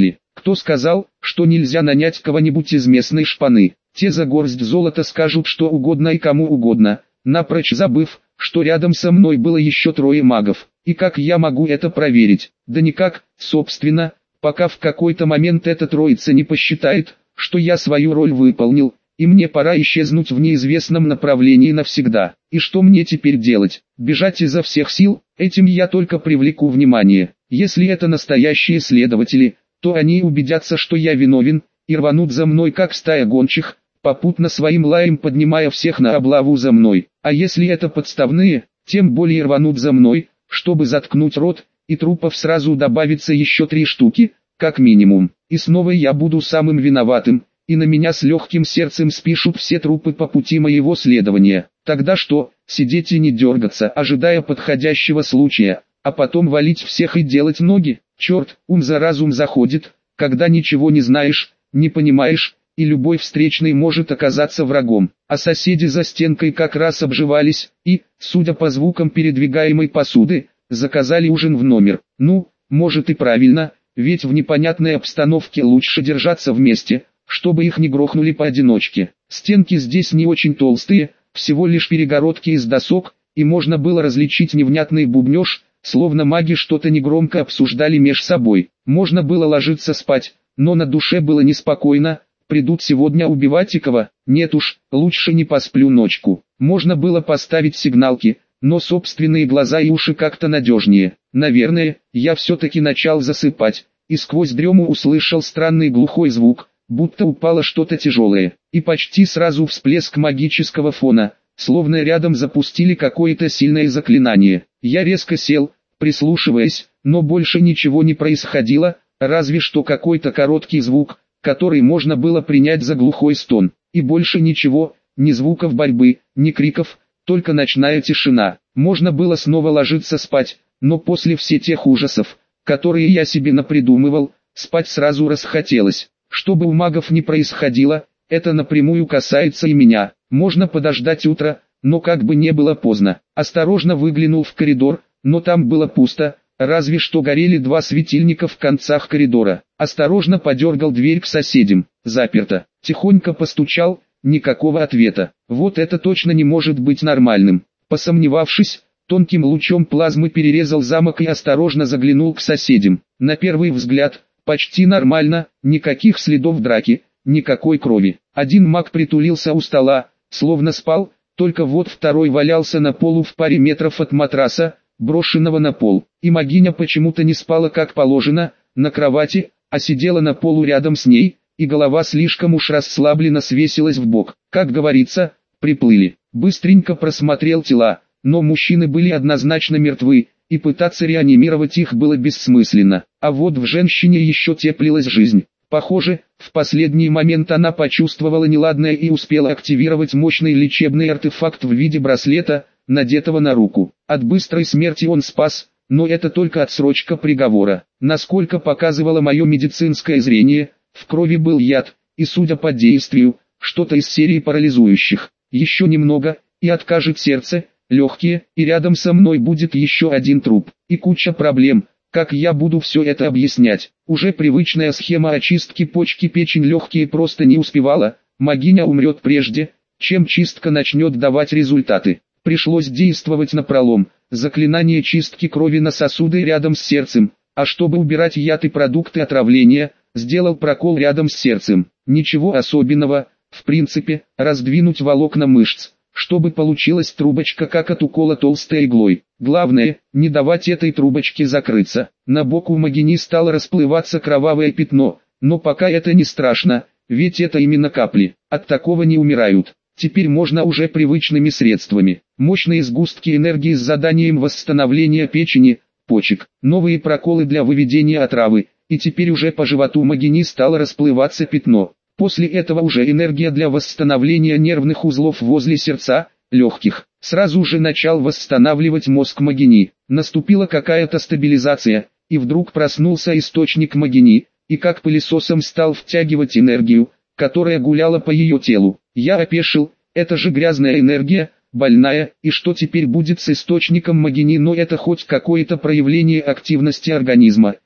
Кто сказал, что нельзя нанять кого-нибудь из местной шпаны? Те за горсть золота скажут что угодно и кому угодно, напрочь забыв, что рядом со мной было еще трое магов. И как я могу это проверить? Да никак, собственно, пока в какой-то момент эта троица не посчитает, что я свою роль выполнил, и мне пора исчезнуть в неизвестном направлении навсегда. И что мне теперь делать? Бежать изо всех сил? Этим я только привлеку внимание. Если это настоящие следователи, то они убедятся, что я виновен, и рванут за мной как стая гончих, попутно своим лаем поднимая всех на облаву за мной. А если это подставные, тем более рванут за мной, чтобы заткнуть рот, и трупов сразу добавится еще три штуки, как минимум. И снова я буду самым виноватым, и на меня с легким сердцем спишут все трупы по пути моего следования. Тогда что, сидеть и не дергаться, ожидая подходящего случая, а потом валить всех и делать ноги? Черт, ум за разум заходит, когда ничего не знаешь, не понимаешь, и любой встречный может оказаться врагом. А соседи за стенкой как раз обживались, и, судя по звукам передвигаемой посуды, заказали ужин в номер. Ну, может и правильно, ведь в непонятной обстановке лучше держаться вместе, чтобы их не грохнули поодиночке. Стенки здесь не очень толстые, всего лишь перегородки из досок, и можно было различить невнятный бубнеж, словно маги что-то негромко обсуждали меж собой. Можно было ложиться спать, но на душе было неспокойно. Придут сегодня убивать Икова? Нет уж, лучше не посплю ночку. Можно было поставить сигналки, но собственные глаза и уши как-то надежнее. Наверное, я все-таки начал засыпать, и сквозь дрему услышал странный глухой звук, будто упало что-то тяжелое, и почти сразу всплеск магического фона, словно рядом запустили какое-то сильное заклинание. Я резко сел, прислушиваясь, но больше ничего не происходило, разве что какой-то короткий звук, который можно было принять за глухой стон. И больше ничего, ни звуков борьбы, ни криков, только ночная тишина. Можно было снова ложиться спать, но после всех тех ужасов, которые я себе напридумывал, спать сразу расхотелось. Что бы у магов ни происходило, это напрямую касается и меня. Можно подождать утра, но как бы не было поздно. Осторожно выглянул в коридор, но там было пусто, разве что горели два светильника в концах коридора. Осторожно подергал дверь к соседям. Заперто. Тихонько постучал, никакого ответа. Вот это точно не может быть нормальным. Посомневавшись, тонким лучом плазмы перерезал замок и осторожно заглянул к соседям. На первый взгляд, почти нормально, никаких следов драки, никакой крови. Один маг притулился у стола, словно спал, только вот второй валялся на полу в паре метров от матраса, брошенного на пол. И магиня почему-то не спала как положено, на кровати, а сидела на полу рядом с ней, и голова слишком уж расслабленно свесилась в бок. Как говорится, приплыли. Быстренько просмотрел тела, но мужчины были однозначно мертвы, и пытаться реанимировать их было бессмысленно. А вот в женщине еще теплилась жизнь. Похоже, в последний момент она почувствовала неладное и успела активировать мощный лечебный артефакт в виде браслета, надетого на руку. От быстрой смерти он спас, но это только отсрочка приговора. Насколько показывало мое медицинское зрение, в крови был яд, и судя по действию, что-то из серии парализующих. Еще немного, и откажет сердце, легкие, и рядом со мной будет еще один труп, и куча проблем. Как я буду все это объяснять? Уже привычная схема очистки почки, печень, легкие просто не успевала, магиня умрет прежде, чем чистка начнет давать результаты. Пришлось действовать напролом, заклинание чистки крови на сосуды рядом с сердцем, а чтобы убирать яд и продукты отравления, сделал прокол рядом с сердцем. Ничего особенного, в принципе, раздвинуть волокна мышц, чтобы получилась трубочка как от укола толстой иглой. Главное, не давать этой трубочке закрыться. На боку у магини стало расплываться кровавое пятно, но пока это не страшно, ведь это именно капли, от такого не умирают. Теперь можно уже привычными средствами. Мощные сгустки энергии с заданием восстановления печени, почек, новые проколы для выведения отравы, и теперь уже по животу магини стало расплываться пятно. После этого уже энергия для восстановления нервных узлов возле сердца, легких. Сразу же начал восстанавливать мозг магини. Наступила какая-то стабилизация, и вдруг проснулся источник магини, и как пылесосом стал втягивать энергию, которая гуляла по ее телу. Я опешил, это же грязная энергия, больная, и что теперь будет с источником магини? Но это хоть какое-то проявление активности организма,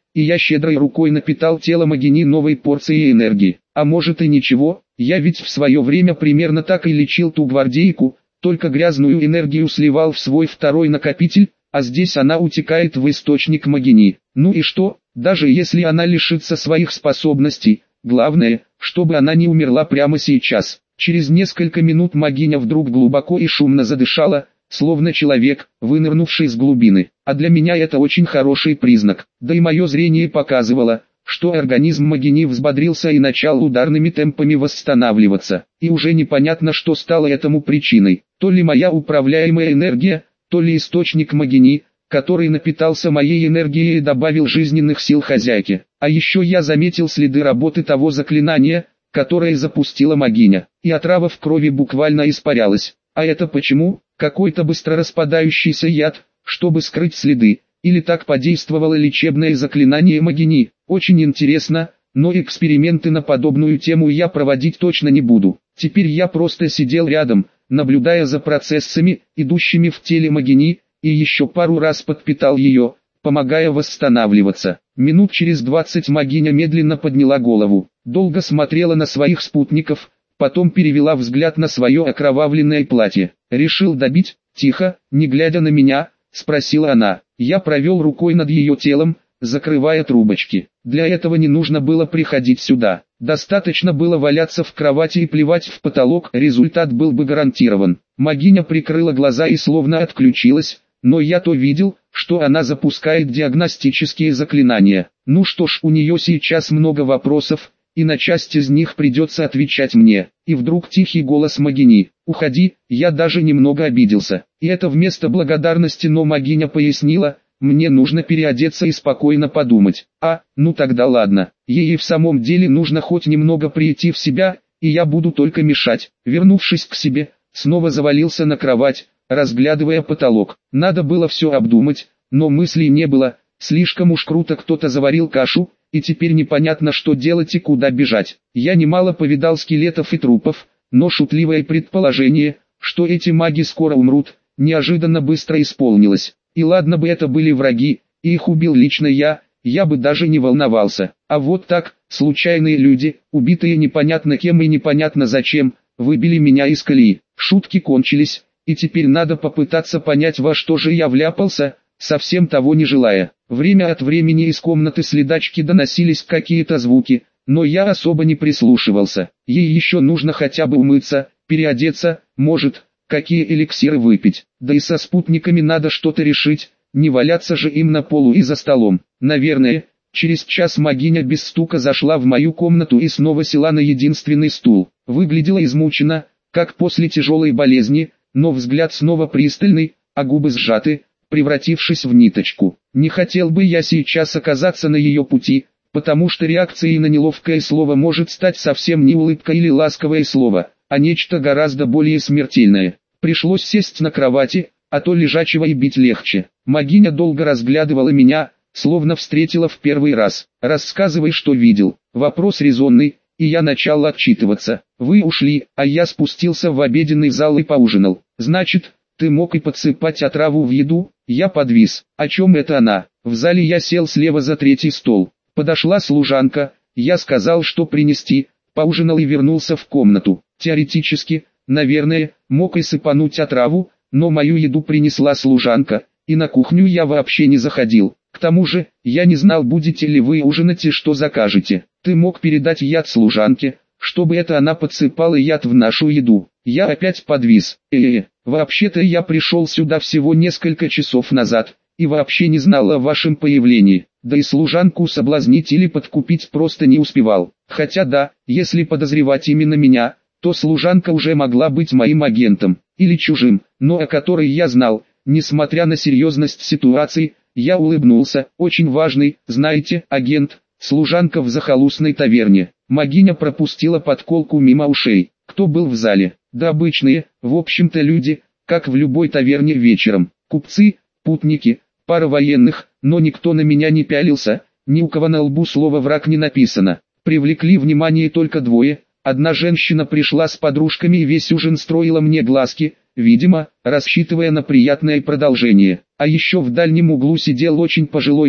и я щедрой рукой напитал тело Магини новой порцией энергии. А может и ничего, я ведь в свое время примерно так и лечил ту гвардейку, только грязную энергию сливал в свой второй накопитель, а здесь она утекает в источник Магини. Ну и что, даже если она лишится своих способностей, главное, чтобы она не умерла прямо сейчас. Через несколько минут Магиня вдруг глубоко и шумно задышала, словно человек, вынырнувший из глубины. А для меня это очень хороший признак. Да и мое зрение показывало, что организм Магини взбодрился и начал ударными темпами восстанавливаться. И уже непонятно, что стало этому причиной. То ли моя управляемая энергия, то ли источник Магини, который напитался моей энергией и добавил жизненных сил хозяйке. А еще я заметил следы работы того заклинания, которое запустила Магиня. И отрава в крови буквально испарялась. А это почему? Какой-то быстро распадающийся яд, чтобы скрыть следы, или так подействовало лечебное заклинание Магини. Очень интересно, но эксперименты на подобную тему я проводить точно не буду. Теперь я просто сидел рядом, наблюдая за процессами, идущими в теле Магини, и еще пару раз подпитал ее, помогая восстанавливаться. Минут через двадцать Магиня медленно подняла голову, долго смотрела на своих спутников, потом перевела взгляд на свое окровавленное платье. «Решил добить?» «Тихо, не глядя на меня», — спросила она. Я провел рукой над ее телом, закрывая трубочки. Для этого не нужно было приходить сюда. Достаточно было валяться в кровати и плевать в потолок, результат был бы гарантирован. Магиня прикрыла глаза и словно отключилась, но я то видел, что она запускает диагностические заклинания. Ну что ж, у нее сейчас много вопросов, и на часть из них придется отвечать мне. И вдруг тихий голос Магини: «Уходи». Я даже немного обиделся. И это вместо благодарности, но Магиня пояснила: «Мне нужно переодеться и спокойно подумать». А, ну тогда ладно. Ей в самом деле нужно хоть немного прийти в себя, и я буду только мешать. Вернувшись к себе, снова завалился на кровать, разглядывая потолок. Надо было все обдумать, но мыслей не было. Слишком уж круто кто-то заварил кашу, и теперь непонятно, что делать и куда бежать. Я немало повидал скелетов и трупов, но шутливое предположение, что эти маги скоро умрут, неожиданно быстро исполнилось. И ладно бы это были враги, и их убил лично я, я бы даже не волновался. А вот так, случайные люди, убитые непонятно кем и непонятно зачем, выбили меня из колеи. Шутки кончились, и теперь надо попытаться понять, во что же я вляпался, совсем того не желая. Время от времени из комнаты следачки доносились какие-то звуки, но я особо не прислушивался. Ей еще нужно хотя бы умыться, переодеться, может, какие эликсиры выпить. Да и со спутниками надо что-то решить, не валяться же им на полу и за столом. Наверное, через час Магиня без стука зашла в мою комнату и снова села на единственный стул. Выглядела измучена, как после тяжелой болезни, но взгляд снова пристальный, а губы сжаты, превратившись в ниточку. Не хотел бы я сейчас оказаться на ее пути, потому что реакцией на неловкое слово может стать совсем не улыбка или ласковое слово, а нечто гораздо более смертельное. Пришлось сесть на кровати, а то лежачего и бить легче. Магиня долго разглядывала меня, словно встретила в первый раз. «Рассказывай, что видел». Вопрос резонный, и я начал отчитываться. «Вы ушли, а я спустился в обеденный зал и поужинал. Значит, ты мог и подсыпать отраву в еду?» Я подвис. О чем это она? В зале я сел слева за третий стол. Подошла служанка, я сказал, что принести, поужинал и вернулся в комнату. Теоретически, наверное, мог и сыпануть отраву, но мою еду принесла служанка, и на кухню я вообще не заходил. К тому же, я не знал, будете ли вы ужинать и что закажете. Ты мог передать яд служанке, чтобы это она подсыпала яд в нашу еду. Я опять подвис. Э-э, вообще-то я пришел сюда всего несколько часов назад, и вообще не знал о вашем появлении. Да и служанку соблазнить или подкупить просто не успевал. Хотя да, если подозревать именно меня, то служанка уже могла быть моим агентом, или чужим, но о которой я знал. Несмотря на серьезность ситуации, я улыбнулся. Очень важный, знаете, агент, служанка в захолустной таверне. Магиня пропустила подколку мимо ушей. Кто был в зале? Да обычные, в общем-то люди, как в любой таверне вечером. Купцы, путники, пара военных, но никто на меня не пялился, ни у кого на лбу слово «враг» не написано. Привлекли внимание только двое. Одна женщина пришла с подружками и весь ужин строила мне глазки, видимо, рассчитывая на приятное продолжение. А еще в дальнем углу сидел очень пожилой маг,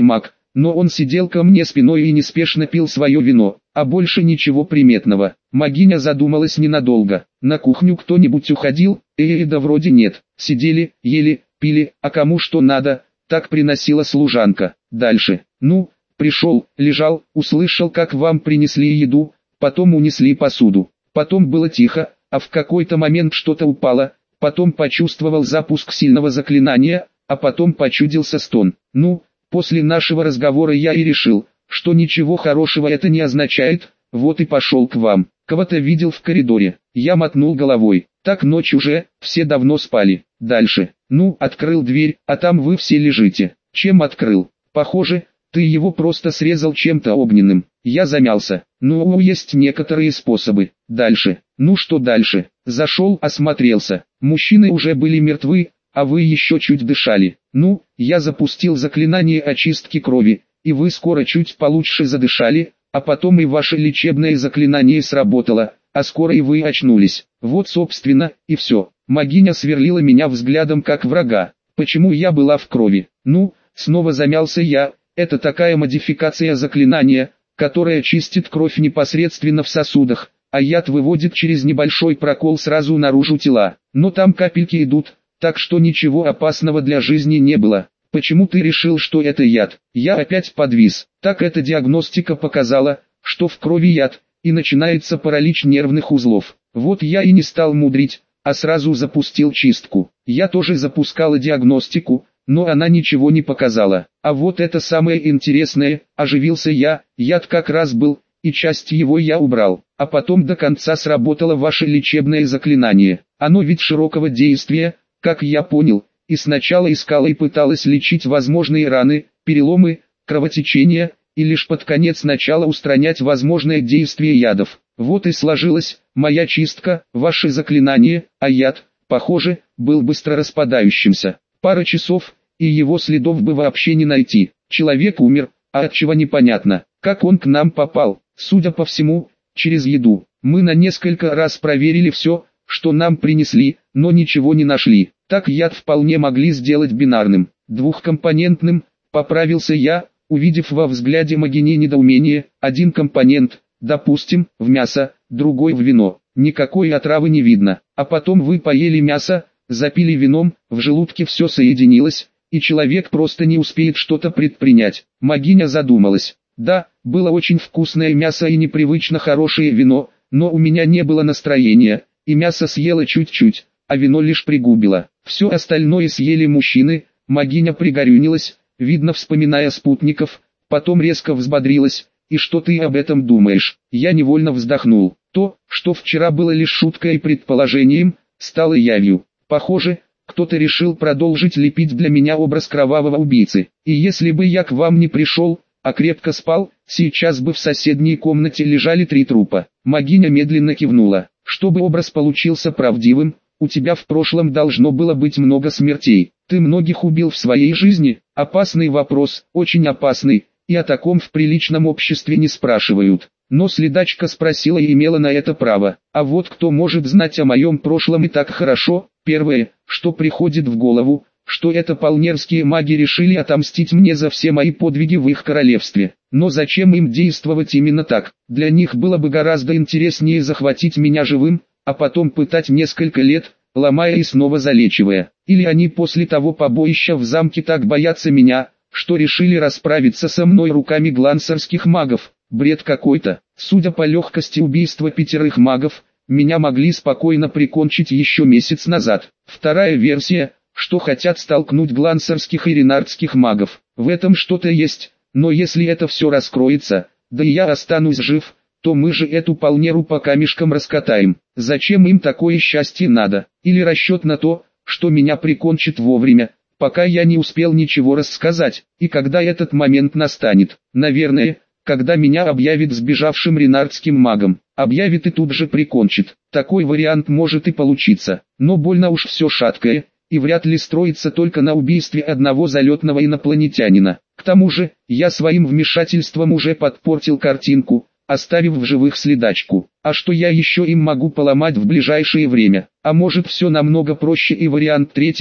но он сидел ко мне спиной и неспешно пил свое вино, а больше ничего приметного. Магиня задумалась ненадолго. На кухню кто-нибудь уходил? Э, да вроде нет. Сидели, ели, пили, а кому что надо, так приносила служанка. Дальше. Ну, пришел, лежал, услышал, как вам принесли еду, потом унесли посуду. Потом было тихо, а в какой-то момент что-то упало, потом почувствовал запуск сильного заклинания, а потом почудился стон. Ну, после нашего разговора я и решил, что ничего хорошего это не означает, вот и пошел к вам. Кого-то видел в коридоре. Я мотнул головой. Так ночь уже, все давно спали. Дальше. Ну, открыл дверь, а там вы все лежите. Чем открыл? Похоже, ты его просто срезал чем-то огненным. Я замялся. Ну, есть некоторые способы. Дальше. Ну что дальше? Зашел, осмотрелся. Мужчины уже были мертвы, а вы еще чуть дышали. Ну, я запустил заклинание очистки крови, и вы скоро чуть получше задышали, а потом и ваше лечебное заклинание сработало, а скоро и вы очнулись. Вот собственно, и все. Магиня сверлила меня взглядом как врага. Почему я была в крови? Ну, снова замялся я, это такая модификация заклинания, которая чистит кровь непосредственно в сосудах, а яд выводит через небольшой прокол сразу наружу тела. Но там капельки идут, так что ничего опасного для жизни не было. Почему ты решил, что это яд? Я опять подвис. Так эта диагностика показала, что в крови яд, и начинается паралич нервных узлов. Вот я и не стал мудрить, а сразу запустил чистку. Я тоже запускала диагностику, но она ничего не показала. А вот это самое интересное, оживился я, яд как раз был, и часть его я убрал. А потом до конца сработало ваше лечебное заклинание. Оно ведь широкого действия, как я понял, и сначала искала и пыталась лечить возможные раны, переломы, кровотечения, и лишь под конец начала устранять возможное действие ядов. Вот и сложилась моя чистка, ваше заклинание, а яд, похоже, был быстро распадающимся. Пара часов, и его следов бы вообще не найти. Человек умер, а от чего непонятно, как он к нам попал. Судя по всему, через еду. Мы на несколько раз проверили все, что нам принесли, но ничего не нашли. Так яд вполне могли сделать бинарным, двухкомпонентным, поправился я, увидев во взгляде Магини недоумение. Один компонент, допустим, в мясо, другой в вино. Никакой отравы не видно. А потом вы поели мясо, запили вином, в желудке все соединилось, и человек просто не успеет что-то предпринять. Магиня задумалась. Да, было очень вкусное мясо и непривычно хорошее вино, но у меня не было настроения, и мясо съела чуть-чуть, а вино лишь пригубило. Все остальное съели мужчины. Магиня пригорюнилась, видно вспоминая спутников, потом резко взбодрилась. И что ты об этом думаешь? Я невольно вздохнул. То, что вчера было лишь шуткой и предположением, стало явью. Похоже, кто-то решил продолжить лепить для меня образ кровавого убийцы. И если бы я к вам не пришел, а крепко спал, сейчас бы в соседней комнате лежали три трупа. Магиня медленно кивнула. Чтобы образ получился правдивым, у тебя в прошлом должно было быть много смертей. Ты многих убил в своей жизни? Опасный вопрос, очень опасный, и о таком в приличном обществе не спрашивают. Но следачка спросила и имела на это право. А вот кто может знать о моем прошлом и так хорошо? Первое, что приходит в голову, что это полнерские маги решили отомстить мне за все мои подвиги в их королевстве. Но зачем им действовать именно так? Для них было бы гораздо интереснее захватить меня живым, а потом пытать несколько лет, ломая и снова залечивая. Или они после того побоища в замке так боятся меня, что решили расправиться со мной руками глансерских магов. Бред какой-то. Судя по легкости убийства пятерых магов, меня могли спокойно прикончить еще месяц назад. Вторая версия, что хотят столкнуть глансерских и ренардских магов. В этом что-то есть, но если это все раскроется, да и я останусь жив, то мы же эту полнеру по камешкам раскатаем. Зачем им такое счастье надо? Или расчет на то, что меня прикончат вовремя, пока я не успел ничего рассказать, и когда этот момент настанет? Наверное, когда меня объявит сбежавшим ренардским магом. Объявит и тут же прикончит. Такой вариант может и получиться, но больно уж все шаткое, и вряд ли строится только на убийстве одного залетного инопланетянина. К тому же, я своим вмешательством уже подпортил картинку, оставив в живых следачку. А что я еще им могу поломать в ближайшее время? А может все намного проще и вариант третий,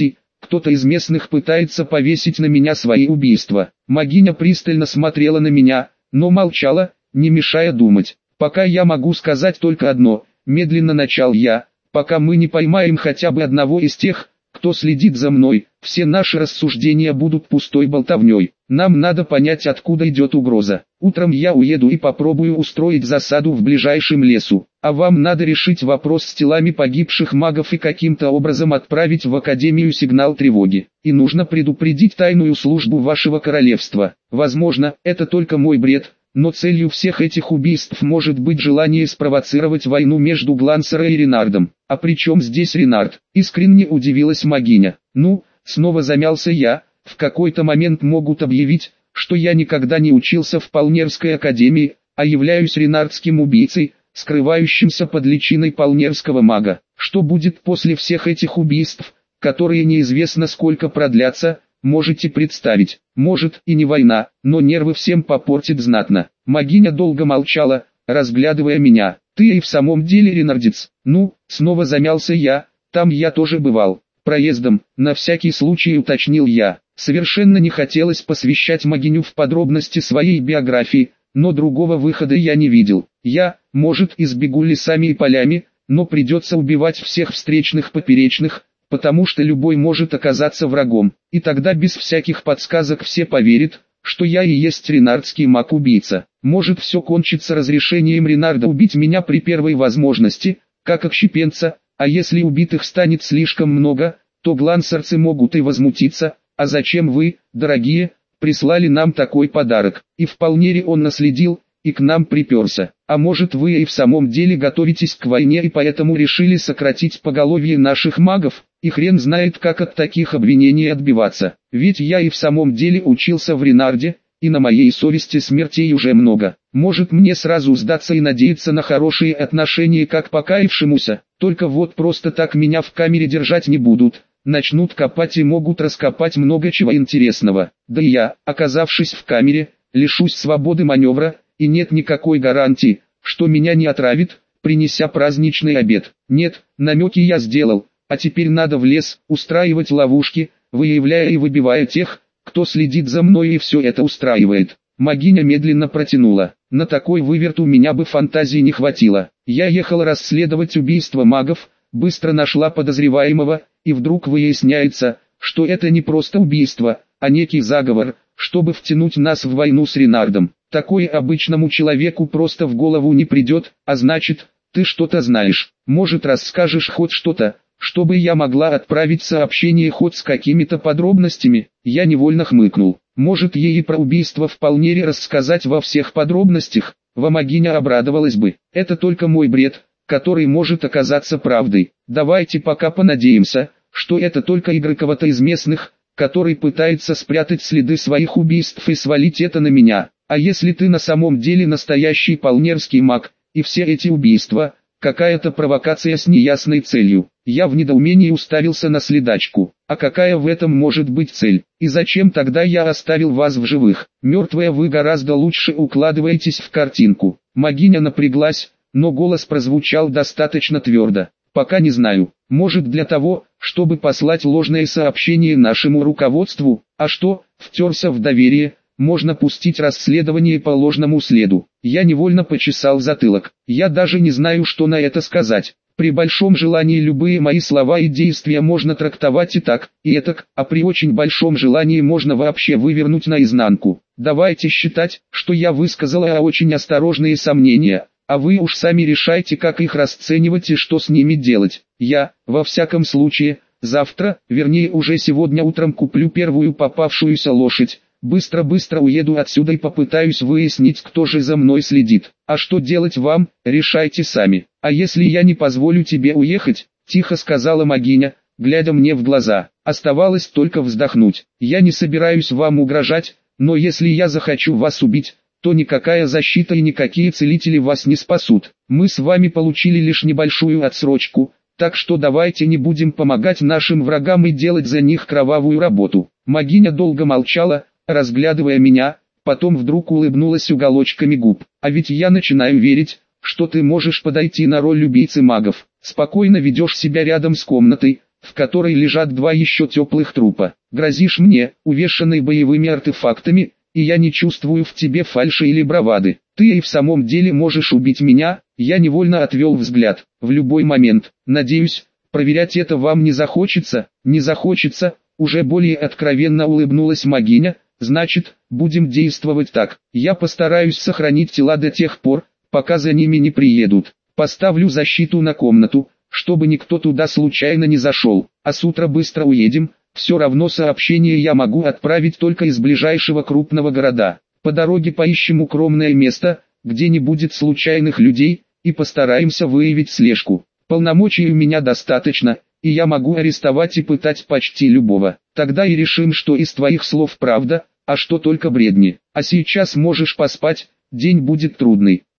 кто-то из местных пытается повесить на меня свои убийства. Магиня пристально смотрела на меня, но молчала, не мешая думать. Пока я могу сказать только одно, медленно начал я, пока мы не поймаем хотя бы одного из тех, кто следит за мной, все наши рассуждения будут пустой болтовней. Нам надо понять, откуда идет угроза. Утром я уеду и попробую устроить засаду в ближайшем лесу. А вам надо решить вопрос с телами погибших магов и каким-то образом отправить в Академию сигнал тревоги. И нужно предупредить тайную службу вашего королевства. Возможно, это только мой бред, но целью всех этих убийств может быть желание спровоцировать войну между Глансера и Ренардом. А при чем здесь Ренард? Искренне удивилась Магиня. Ну, снова замялся я, в какой-то момент могут объявить, что я никогда не учился в Полнерской академии, а являюсь ренардским убийцей, скрывающимся под личиной полнерского мага. Что будет после всех этих убийств, которые неизвестно сколько продлятся, можете представить. Может и не война, но нервы всем попортит знатно. Магиня долго молчала, разглядывая меня. Ты и в самом деле ренардец? Ну, снова замялся я, там я тоже бывал. Проездом, на всякий случай уточнил я. Совершенно не хотелось посвящать Магиню в подробности своей биографии, но другого выхода я не видел. Я, может, избегу лесами и полями, но придется убивать всех встречных поперечных, потому что любой может оказаться врагом, и тогда без всяких подсказок все поверят, что я и есть ренардский маг-убийца. Может, все кончится разрешением Ренарда убить меня при первой возможности, как отщепенца, а если убитых станет слишком много, то глансерцы могут и возмутиться, а зачем вы, дорогие, прислали нам такой подарок? И вполне он наследил, и к нам приперся. А может, вы и в самом деле готовитесь к войне и поэтому решили сократить поголовье наших магов, и хрен знает, как от таких обвинений отбиваться. Ведь я и в самом деле учился в Ренарде, и на моей совести смертей уже много. Может, мне сразу сдаться и надеяться на хорошие отношения как покаявшемуся, только вот просто так меня в камере держать не будут. Начнут копать и могут раскопать много чего интересного. Да и я, оказавшись в камере, лишусь свободы маневра, и нет никакой гарантии, что меня не отравит, принеся праздничный обед. Нет, намеки я сделал, а теперь надо в лес, устраивать ловушки, выявляя и выбивая тех, кто следит за мной и все это устраивает. Магиня медленно протянула. На такой выверт у меня бы фантазии не хватило. Я ехал расследовать убийство магов, быстро нашла подозреваемого, и вдруг выясняется, что это не просто убийство, а некий заговор, чтобы втянуть нас в войну с Ренардом. Такое обычному человеку просто в голову не придет, а значит, ты что-то знаешь. Может, расскажешь хоть что-то, чтобы я могла отправить сообщение хоть с какими-то подробностями. Я невольно хмыкнул. Может, ей про убийство вполне рассказать во всех подробностях. Магиня обрадовалась бы. Это только мой бред, который может оказаться правдой. Давайте пока понадеемся, что это только игры кого-то из местных, который пытается спрятать следы своих убийств и свалить это на меня. А если ты на самом деле настоящий полнерский маг, и все эти убийства – какая-то провокация с неясной целью? Я в недоумении уставился на следачку. А какая в этом может быть цель? И зачем тогда я оставил вас в живых? Мертвые вы гораздо лучше укладываетесь в картинку. Магиня напряглась, но голос прозвучал достаточно твердо. Пока не знаю. Может, для того, чтобы послать ложное сообщение нашему руководству? А что, втерся в доверие? Можно пустить расследование по ложному следу. Я невольно почесал затылок. Я даже не знаю, что на это сказать. При большом желании любые мои слова и действия можно трактовать и так, и этак, а при очень большом желании можно вообще вывернуть наизнанку. Давайте считать, что я высказала очень осторожные сомнения, а вы уж сами решайте, как их расценивать и что с ними делать. Я, во всяком случае, завтра, вернее уже сегодня утром куплю первую попавшуюся лошадь. Быстро-быстро уеду отсюда и попытаюсь выяснить, кто же за мной следит. А что делать вам, решайте сами. А если я не позволю тебе уехать, тихо сказала Магиня, глядя мне в глаза. Оставалось только вздохнуть. Я не собираюсь вам угрожать, но если я захочу вас убить, то никакая защита и никакие целители вас не спасут. Мы с вами получили лишь небольшую отсрочку, так что давайте не будем помогать нашим врагам и делать за них кровавую работу. Магиня долго молчала, разглядывая меня, потом вдруг улыбнулась уголочками губ. А ведь я начинаю верить, что ты можешь подойти на роль убийцы магов. Спокойно ведешь себя рядом с комнатой, в которой лежат два еще теплых трупа. Грозишь мне, увешанный боевыми артефактами, и я не чувствую в тебе фальши или бравады. Ты и в самом деле можешь убить меня. Я невольно отвел взгляд. В любой момент. Надеюсь, проверять это вам не захочется. Не захочется. Уже более откровенно улыбнулась Магиня. Значит, будем действовать так. Я постараюсь сохранить тела до тех пор, пока за ними не приедут. Поставлю защиту на комнату, чтобы никто туда случайно не зашел. А с утра быстро уедем. Все равно сообщение я могу отправить только из ближайшего крупного города. По дороге поищем укромное место, где не будет случайных людей, и постараемся выявить слежку. Полномочий у меня достаточно, и я могу арестовать и пытать почти любого. Тогда и решим, что из твоих слов правда, а что только бредни. А сейчас можешь поспать, день будет трудный.